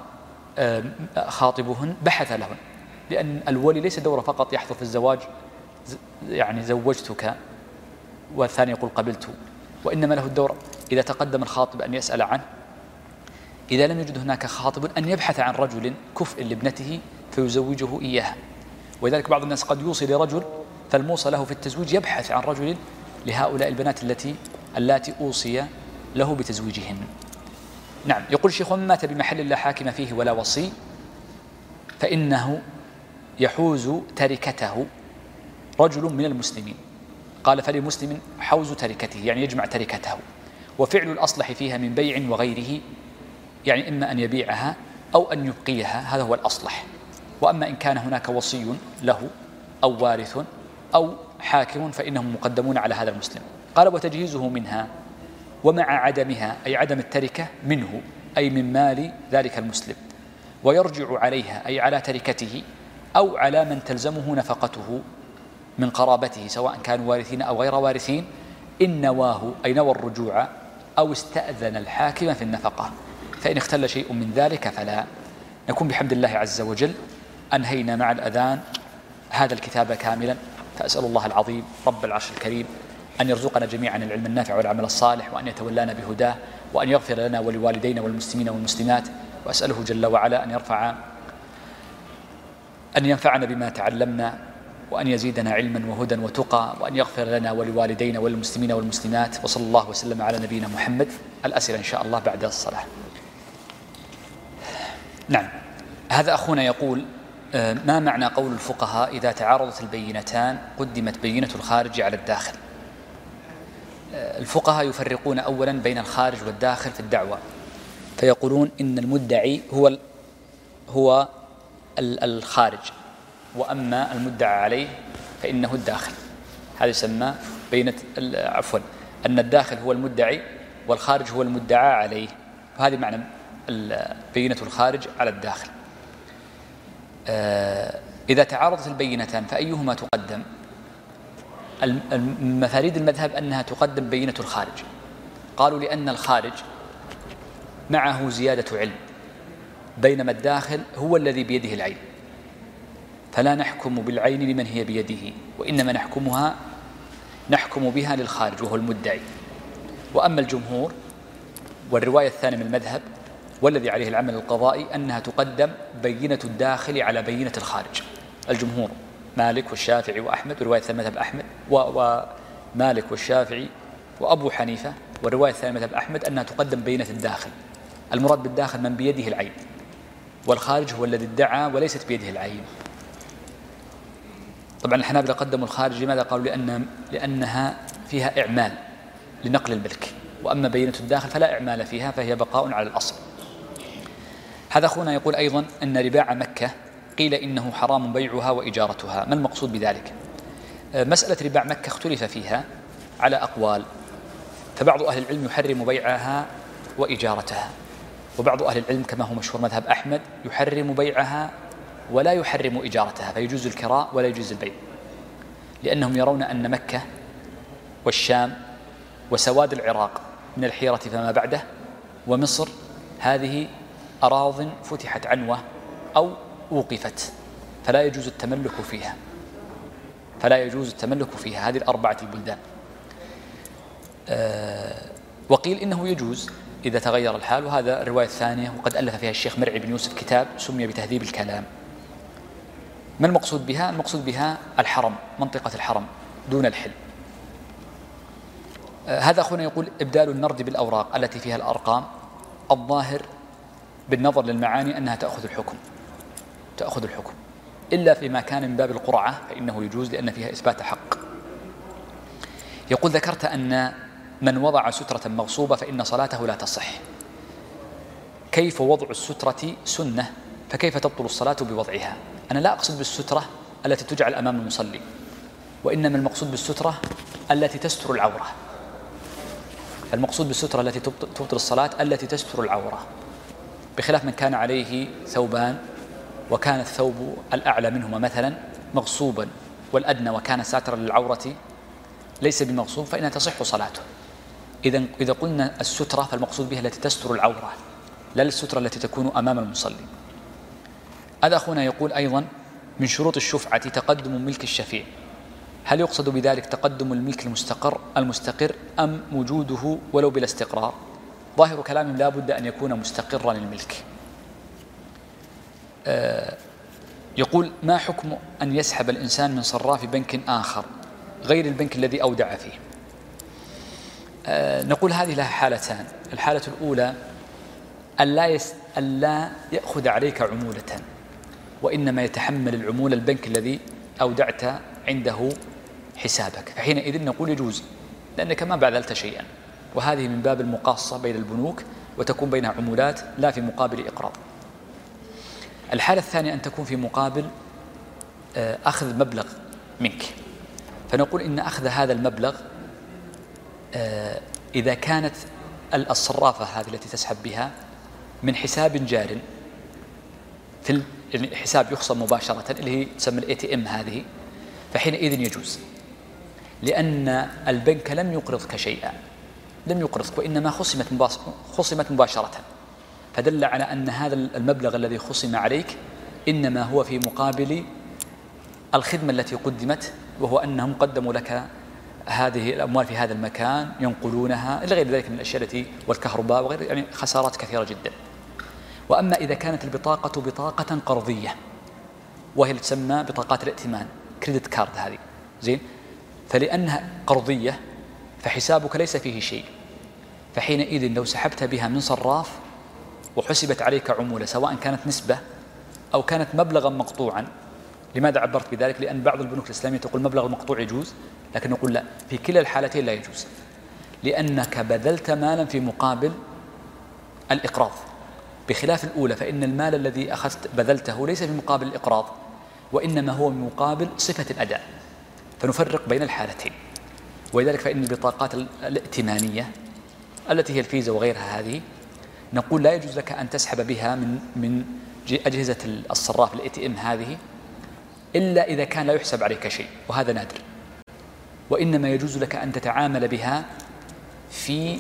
خاطبهن بحث لهن، لأن الولي ليس دوره فقط يحضر في الزواج يعني زوجتك والثاني يقول قبلت، وإنما له الدور إذا تقدم الخاطب أن يسأل عنه، إذا لم يجد هناك خاطب أن يبحث عن رجل كفء لابنته فيزوجه إياها. ولذلك بعض الناس قد يوصي لرجل فالموصى له في التزويج يبحث عن رجل لهؤلاء البنات التي اللاتي أوصي له بتزويجهن. نعم. يقول الشيخ: ومن مات بمحل لا حاكم فيه ولا وصي فإنه يحوز تركته رجل من المسلمين. قال: فلمسلم حوز تركته، يعني يجمع تركته، وفعل الأصلح فيها من بيع وغيره، يعني إما أن يبيعها أو أن يبقيها، هذا هو الأصلح. وأما إن كان هناك وصي له أو وارث أو حاكم فإنهم مقدمون على هذا المسلم. قال: وتجهيزه منها ومع عدمها، أي عدم التركة منه أي من مال ذلك المسلم، ويرجع عليها أي على تركته أو على من تلزمه نفقته من قرابته سواء كانوا وارثين أو غير وارثين، إن نواه أي نوى الرجوع أو استأذن الحاكم في النفقة، فإن اختل شيء من ذلك فلا. نكون بحمد الله عز وجل أنهينا مع الأذان هذا الكتاب كاملا، فأسأل الله العظيم رب العرش الكريم أن يرزقنا جميعا العلم النافع والعمل الصالح، وأن يتولانا بهداه، وأن يغفر لنا ولوالدينا والمسلمين والمسلمات. وأسأله جل وعلا أن يرفع أن ينفعنا بما تعلمنا، وأن يزيدنا علما وهدى وتقى، وأن يغفر لنا ولوالدينا والمسلمين والمسلمات. وصلى الله وسلم على نبينا محمد. الأسئلة إن شاء الله بعد الصلاة. نعم. هذا أخونا يقول: ما معنى قول الفقهاء إذا تعارضت البينتان قدمت بينة الخارج على الداخل؟ الفقهاء يفرقون أولا بين الخارج والداخل في الدعوة، فيقولون إن المدعي هو هو الخارج، وأما المدعى عليه فإنه الداخل. هذا يسمى بينة عفوا أن الداخل هو المدعي والخارج هو المدعى عليه، وهذه معنى بينة الخارج على الداخل. إذا تعارضت البينتان فأيهما تقدم؟ مفاريد المذهب أنها تقدم بينة الخارج. قالوا لأن الخارج معه زيادة علم، بينما الداخل هو الذي بيده العين، فلا نحكم بالعين لمن هي بيده، وإنما نحكمها نحكم بها للخارج وهو المدعي. وأما الجمهور والرواية الثانية من المذهب والذي عليه العمل القضائي أنها تقدم بينة الداخل على بينة الخارج. الجمهور مالك والشافعي وأحمد، ورواية الثانية مذهب أحمد ومالك والشافعي وأبو حنيفة، والرواية الثانية مذهب أحمد أنها تقدم بينة الداخل. المراد بالداخل من بيده العين، والخارج هو الذي ادعى وليست بيده العين. طبعا الحنابلة قدموا الخارج، لماذا؟ قالوا لأن لأنها فيها إعمال لنقل الملك، وأما بينة الداخل فلا إعمال فيها، فهي بقاء على الأصل. هذا أخونا يقول أيضا أن رباع مكة قيل إنه حرام بيعها وإجارتها، ما المقصود بذلك؟ مسألة رباع مكة اختلف فيها على أقوال، فبعض أهل العلم يحرم بيعها وإجارتها، وبعض أهل العلم كما هو مشهور مذهب أحمد يحرم بيعها ولا يحرم إجارتها، فيجوز الكراء ولا يجوز البيع، لأنهم يرون أن مكة والشام وسواد العراق من الحيرة فما بعده ومصر هذه أراض فتحت عنوة أو أوقفت، فلا يجوز التملك فيها فلا يجوز التملك فيها هذه الأربعة البلدان. أه وقيل إنه يجوز إذا تغير الحال، وهذا الرواية الثانية، وقد ألف فيها الشيخ مرعي بن يوسف كتاب سمي بتهذيب الكلام. ما المقصود بها؟ المقصود بها الحرم، منطقة الحرم دون الحل. أه هذا أخونا يقول: إبدال النرد بالأوراق التي فيها الأرقام، الظاهر بالنظر للمعاني أنها تأخذ الحكم تأخذ الحكم إلا فيما كان من باب القرعة فإنه يجوز لأن فيها إثبات حق. يقول: ذكرت أن من وضع سترة مغصوبة فإن صلاته لا تصح، كيف وضع السترة سنة فكيف تبطل الصلاة بوضعها؟ أنا لا أقصد بالسترة التي تجعل أمام المصلي، وإنما المقصود بالسترة التي تستر العورة. المقصود بالسترة التي تبطل الصلاة التي تستر العورة، بخلاف من كان عليه ثوبان وكان الثوب الأعلى منهما مثلا مغصوبا والأدنى وكان ساترا للعورة ليس بمغصوب، فإنها تصح صلاته. إذا إذا قلنا السترة فالمقصود بها التي تستر العورة، لا السترة التي تكون أمام المصلي. هذا أخونا يقول أيضا: من شروط الشفعة تقدم ملك الشفيع، هل يقصد بذلك تقدم الملك المستقر المستقر أم وجوده ولو بلا استقرار؟ ظاهر كلامهم لا بد أن يكون مستقرا الملك. يقول: ما حكم أن يسحب الإنسان من صراف بنك آخر غير البنك الذي أودع فيه؟ آه نقول هذه لها حالتان. الحالة الأولى ألا, يس... ألا يأخذ عليك عمولة، وإنما يتحمل العمولة البنك الذي أودعت عنده حسابك، فحينئذ نقول يجوز، لأنك ما بذلت شيئا، وهذه من باب المقاصة بين البنوك، وتكون بينها عمولات لا في مقابل إقراض. الحالة الثانية أن تكون في مقابل أخذ مبلغ منك، فنقول إن أخذ هذا المبلغ إذا كانت الصرافة هذه التي تسحب بها من حساب جار في الحساب يخصم مباشرة اللي هي تسمى الاي تي ام هذه، فحينئذ يجوز، لأن البنك لم يقرضك شيئا، لم يقرضك، وإنما خصمت خصمت مباشرة، فدل على أن هذا المبلغ الذي خصم عليك إنما هو في مقابل الخدمة التي قدمت، وهو أنهم قدموا لك هذه الأموال في هذا المكان ينقلونها إلى غير ذلك من الأشياء التي والكهرباء وغير، يعني خسارات كثيرة جدا. وأما إذا كانت البطاقة بطاقة قرضية، وهي اللي تسمى بطاقات الائتمان، كريدت كارد هذه، زين، فلأنها قرضية فحسابك ليس فيه شيء، فحينئذ لو سحبت بها من صراف وحسبت عليك عمولة، سواء كانت نسبة أو كانت مبلغا مقطوعا. لماذا عبرت بذلك؟ لأن بعض البنوك الإسلامية تقول مبلغ المقطوع يجوز، لكن نقول لا، في كلا الحالتين لا يجوز، لأنك بذلت مالا في مقابل الإقراض، بخلاف الأولى فإن المال الذي أخذت بذلته ليس في مقابل الإقراض، وإنما هو من مقابل صفة الأداء، فنفرق بين الحالتين. ولذلك فإن البطاقات الائتمانية التي هي الفيزا وغيرها هذه نقول لا يجوز لك أن تسحب بها من من أجهزة الصراف الاي تي ام هذه إلا إذا كان لا يحسب عليك شيء، وهذا نادر، وإنما يجوز لك أن تتعامل بها في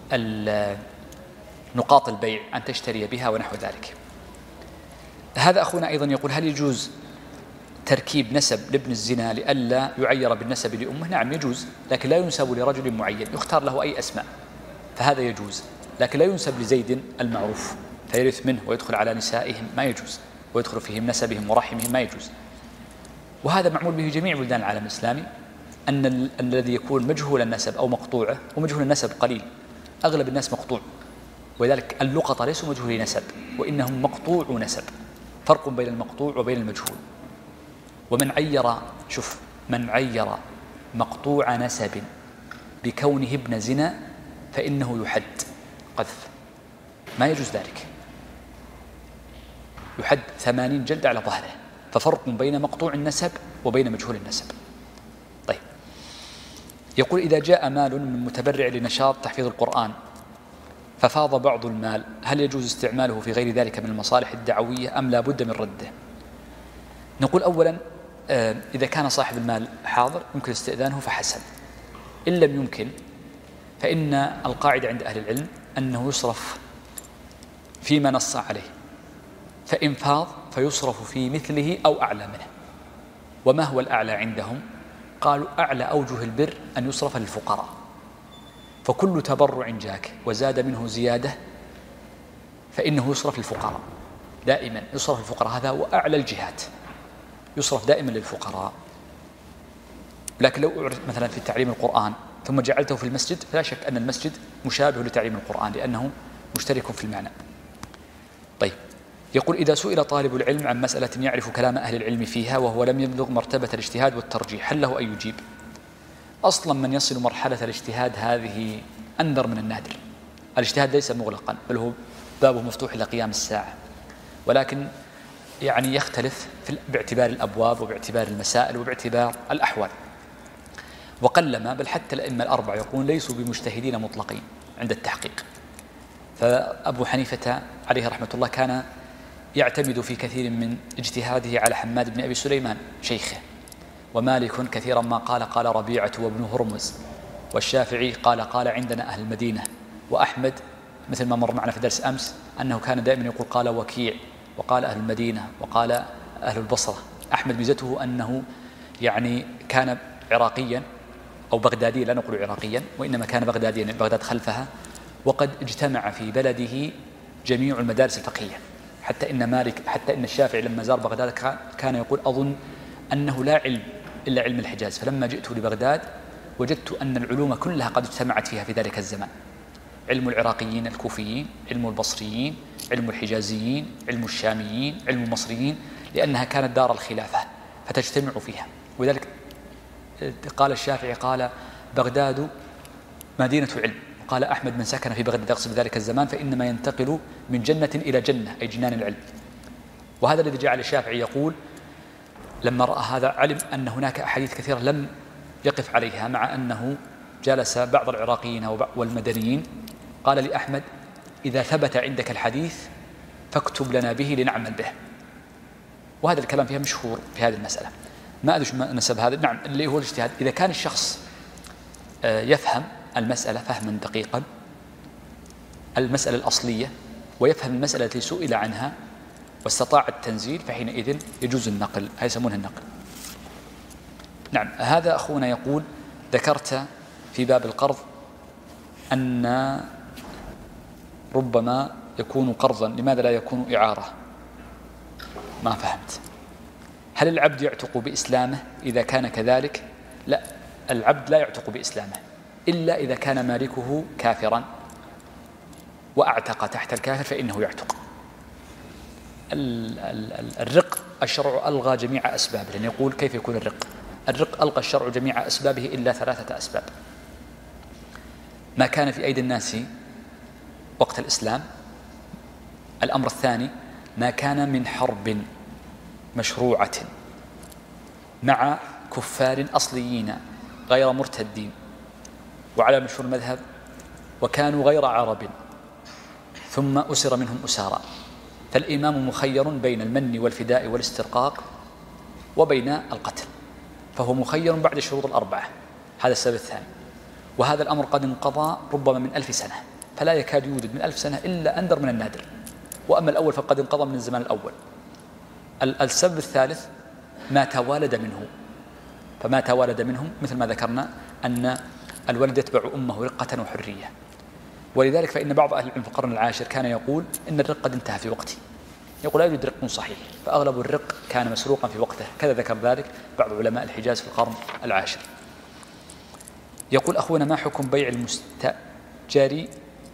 نقاط البيع، أن تشتري بها ونحو ذلك. هذا أخونا أيضا يقول: هل يجوز تركيب نسب لابن الزنا لئلا يعير بالنسب لأمه؟ نعم يجوز، لكن لا ينسب لرجل معين، يختار له أي أسماء، فهذا يجوز، لكن لا ينسب لزيد المعروف فيرث منه ويدخل على نسائهم، ما يجوز، ويدخل فيهم نسبهم ورحمهم، ما يجوز. وهذا معمول به جميع بلدان العالم الإسلامي، أن ال... الذي يكون مجهول النسب أو مقطوعه، ومجهول النسب قليل، أغلب الناس مقطوع، ولذلك اللقطة ليسوا مجهولي نسب، وإنهم مقطوع نسب، فرق بين المقطوع وبين المجهول. ومن عير، شوف، من عير مقطوع نسب بكونه ابن زنا فإنه يحد قذف، ما يجوز ذلك، يحد ثمانين جلدة على ظهره، ففرق بين مقطوع النسب وبين مجهول النسب. طيب، يقول: إذا جاء مال من متبرع لنشاط تحفيظ القرآن ففاض بعض المال، هل يجوز استعماله في غير ذلك من المصالح الدعوية أم لا بد من رده؟ نقول أولا إذا كان صاحب المال حاضر يمكن استئذانه فحسن، إن لم يمكن فإن القاعدة عند أهل العلم أنه يصرف فيما نص عليه، فإن فاض فيصرف في مثله أو أعلى منه. وما هو الأعلى عندهم؟ قالوا أعلى أوجه البر أن يصرف للفقراء، فكل تبرع جاك وزاد منه زيادة فإنه يصرف للفقراء، دائما يصرف للفقراء، هذا هو أعلى الجهات، يصرف دائما للفقراء. لكن لو أعرف مثلا في تعليم القرآن ثم جعلته في المسجد، فلا شك أن المسجد مشابه لتعليم القرآن لأنه مشترك في المعنى. طيب، يقول: إذا سئل طالب العلم عن مسألة يعرف كلام أهل العلم فيها وهو لم يبلغ مرتبة الاجتهاد والترجيح، هل له أن يجيب؟ أصلا من يصل مرحلة الاجتهاد هذه أنذر من النادر. الاجتهاد ليس مغلقا، بل هو بابه مفتوح إلى قيام الساعة، ولكن يعني يختلف في باعتبار الأبواب وباعتبار المسائل وباعتبار الأحوال. وقلما بل حتى الأئمة الأربعة يقولون ليسوا بمجتهدين مطلقين عند التحقيق. فأبو حنيفة عليه رحمة الله كان يعتمد في كثير من اجتهاده على حماد بن أبي سليمان شيخه، ومالك كثيرا ما قال قال ربيعة وابن هرمز، والشافعي قال قال عندنا أهل المدينة، وأحمد مثل ما مر معنا في درس أمس أنه كان دائما يقول قال وكيع وقال أهل المدينة وقال أهل البصرة. أحمد ميزته أنه يعني كان عراقيا أو بغداديا، لا نقول عراقيا وإنما كان بغداديا، بغداد خلفها، وقد اجتمع في بلده جميع المدارس الفقهية حتى إن مالك حتى إن الشافعي لما زار بغداد كان يقول أظن أنه لا علم إلا علم الحجاز، فلما جئت لبغداد وجدت أن العلوم كلها قد اجتمعت فيها في ذلك الزمان، علم العراقيين الكوفيين، علم البصريين، علم الحجازيين، علم الشاميين، علم المصريين، لأنها كانت دار الخلافة فتجتمع فيها. وذلك قال الشافعي قال بغداد مدينة علم، وقال أحمد من سكن في بغداد يقصد ذلك الزمان فإنما ينتقل من جنة إلى جنة أي جنان العلم. وهذا الذي جعل الشافعي يقول لما رأى هذا علم أن هناك أحاديث كثيرة لم يقف عليها، مع أنه جلس بعض العراقيين والمدنيين، قال لأحمد إذا ثبت عندك الحديث فاكتب لنا به لنعمل به. وهذا الكلام فيها مشهور في هذه المسألة، ما أدري ما نسب هذا. نعم، اللي هو الاجتهاد. إذا كان الشخص يفهم المسألة فهما دقيقا، المسألة الأصلية، ويفهم المسألة التي سئل عنها واستطاع التنزيل، فحينئذ يجوز النقل، هذا يسمونه النقل. نعم، هذا أخونا يقول ذكرت في باب القرض أن ربما يكون قرضا، لماذا لا يكون إعارة؟ ما فهمت. هل العبد يعتق بإسلامه إذا كان كذلك؟ لا، العبد لا يعتق بإسلامه إلا إذا كان مالكه كافرا وأعتق تحت الكافر فإنه يعتق. الرق الشرع ألغى جميع أسبابه، لأن يقول كيف يكون الرق؟ الرق ألغى الشرع جميع أسبابه إلا ثلاثة أسباب: ما كان في أيدي الناس وقت الإسلام، الأمر الثاني ما كان من حرب مشروعة مع كفار أصليين غير مرتدين وعلى مشهور المذهب وكانوا غير عرب ثم أسر منهم أسارا، فالإمام مخير بين المن والفداء والاسترقاق وبين القتل، فهو مخير بعد الشروط الأربعة. هذا السبب الثاني. وهذا الأمر قد انقضى ربما من ألف سنة، فلا يكاد يوجد من ألف سنة إلا أندر من النادر. وأما الأول فقد انقضى من الزمان الأول. السبب الثالث ما توالد منه، فما توالد منهم مثل ما ذكرنا أن الولد يتبع أمه رقة وحرية. ولذلك فإن بعض أهل العلم في القرن العاشر كان يقول إن الرق قد انتهى في وقته، يقول لا يوجد رق صحيح، فأغلب الرق كان مسروقا في وقته، كذا ذكر ذلك بعض علماء الحجاز في القرن العاشر. يقول أخونا ما حكم بيع المستأجر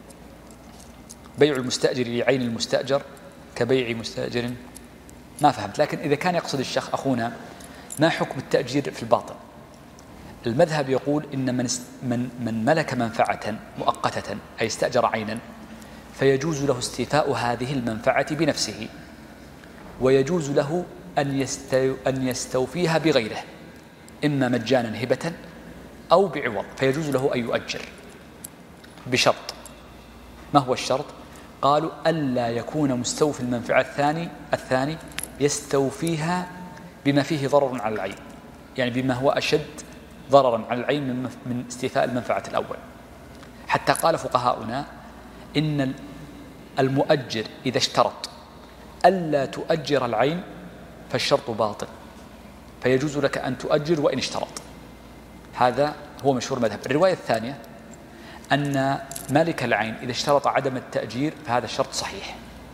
بيع المستأجر لعين المستأجر كبيع مستأجر؟ ما فهمت، لكن إذا كان يقصد الشيخ أخونا ما حكم التأجير في الباطن؟ المذهب يقول إن من من من ملك منفعة مؤقتة أي استأجر عينا فيجوز له استيفاء هذه المنفعة بنفسه، ويجوز له أن أن يستوفيها بغيره، إما مجانا هبة أو بعوض، فيجوز له أن يؤجر بشرط. ما هو الشرط؟ قالوا ألا يكون مستوفي المنفعة الثاني الثاني يستوفيها بما فيه ضرر على العين، يعني بما هو أشد ضررا على العين من استيفاء المنفعة الأول. حتى قال فقهاؤنا إن المؤجر إذا اشترط ألا تؤجر العين فالشرط باطل، فيجوز لك أن تؤجر وإن اشترط. هذا هو مشهور مذهب. الرواية الثانية أن مالك العين إذا اشترط عدم التأجير فهذا الشرط صحيح،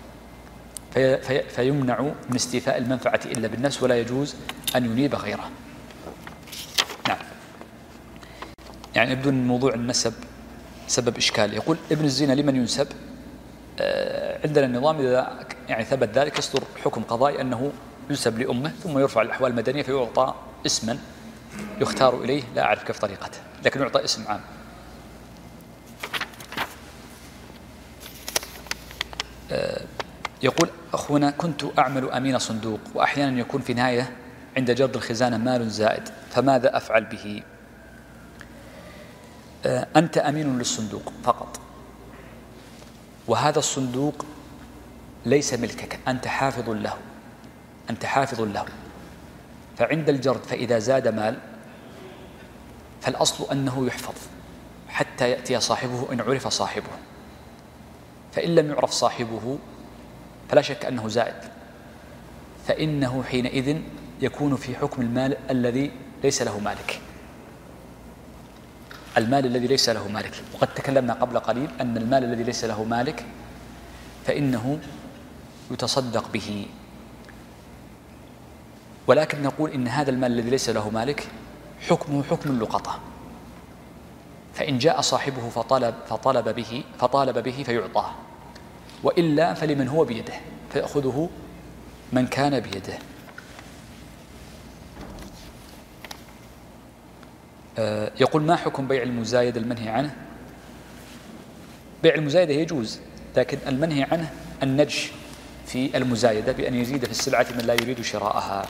في في فيمنع من استيفاء المنفعة إلا بالنفس، ولا يجوز أن ينيب غيره. نعم، يعني يبدو أن موضوع النسب سبب إشكال. يقول ابن الزنا لمن ينسب؟ آه عندنا النظام إذا يعني ثبت ذلك يصدر حكم قضائي أنه ينسب لأمه، ثم يرفع الأحوال المدنية فيعطى اسما يختار إليه، لا أعرف كيف طريقته، لكن يعطى اسم عام. آه يقول أخونا كنت أعمل أمين صندوق، وأحيانا يكون في نهاية عند جرد الخزانة مال زائد، فماذا أفعل به؟ آه أنت أمين للصندوق فقط، وهذا الصندوق ليس ملكك، أنت حافظ له أنت حافظ له فعند الجرد فإذا زاد مال فالأصل أنه يحفظ حتى يأتي صاحبه إن عرف صاحبه، فإن لم يعرف صاحبه فلا شك أنه زائد، فإنه حينئذ يكون في حكم المال الذي ليس له مالك، المال الذي ليس له مالك. وقد تكلمنا قبل قليل أن المال الذي ليس له مالك فإنه يتصدق به، ولكن نقول إن هذا المال الذي ليس له مالك حكمه حكم اللقطة، فإن جاء صاحبه فطلب, فطلب به فطالب به فيعطاه، وإلا فلمن هو بيده فيأخذه من كان بيده. يقول: ما حكم بيع المزايدة المنهي عنه؟ بيع المزايدة يجوز، لكن المنهي عنه النجش في المزايدة بأن يزيد في السلعة من لا يريد شراءها.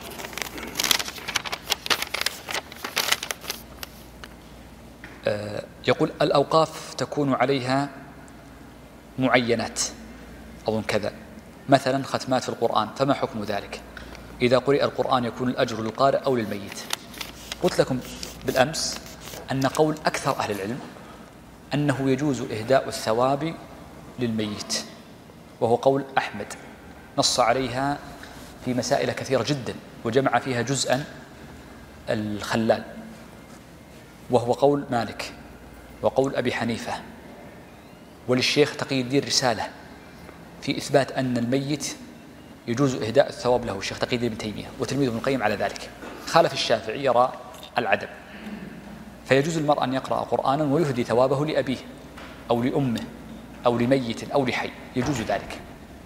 يقول: الأوقاف تكون عليها معينات أظن كذا، مثلا ختمات في القرآن، فما حكم ذلك؟ إذا قرئ القرآن يكون الأجر للقارئ أو للميت؟ قلت لكم بالأمس أن قول أكثر أهل العلم أنه يجوز إهداء الثواب للميت، وهو قول أحمد نص عليها في مسائل كثيرة جدا وجمع فيها جزءا الخلال، وهو قول مالك وقول أبي حنيفة، وللشيخ تقي الدين رسالة في إثبات أن الميت يجوز إهداء الثواب له، الشيخ تقي الدين ابن تيمية وتلميذه ابن القيم على ذلك. خالف الشافعي يرى العدم، فيجوز المرء أن يقرأ قرآنا ويهدي ثوابه لأبيه أو لأمه أو لميت أو لحي، يجوز ذلك.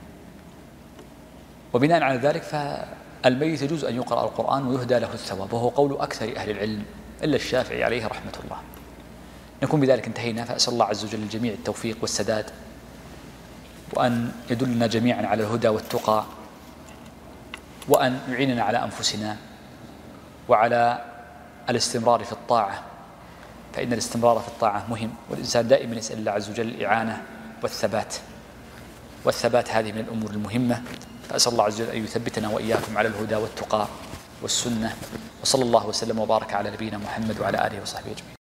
وبناء على ذلك فالميت يجوز أن يقرأ القرآن ويهدى له الثواب، وهو قول أكثر أهل العلم إلا الشافعي عليه رحمة الله. نكون بذلك انتهينا، فأسأل الله عز وجل للجميع التوفيق والسداد، وأن يدلنا جميعا على الهدى والتقى، وأن يعيننا على أنفسنا وعلى الاستمرار في الطاعة، فإن الاستمرار في الطاعة مهم، والإنسان دائما يسأل الله عز وجل الإعانة والثبات، والثبات هذه من الأمور المهمة. فأسأل الله عز وجل أن يثبتنا وإياكم على الهدى والتقى والسنة، وصلى الله وسلم وبارك على نبينا محمد وعلى آله وصحبه أجمعين.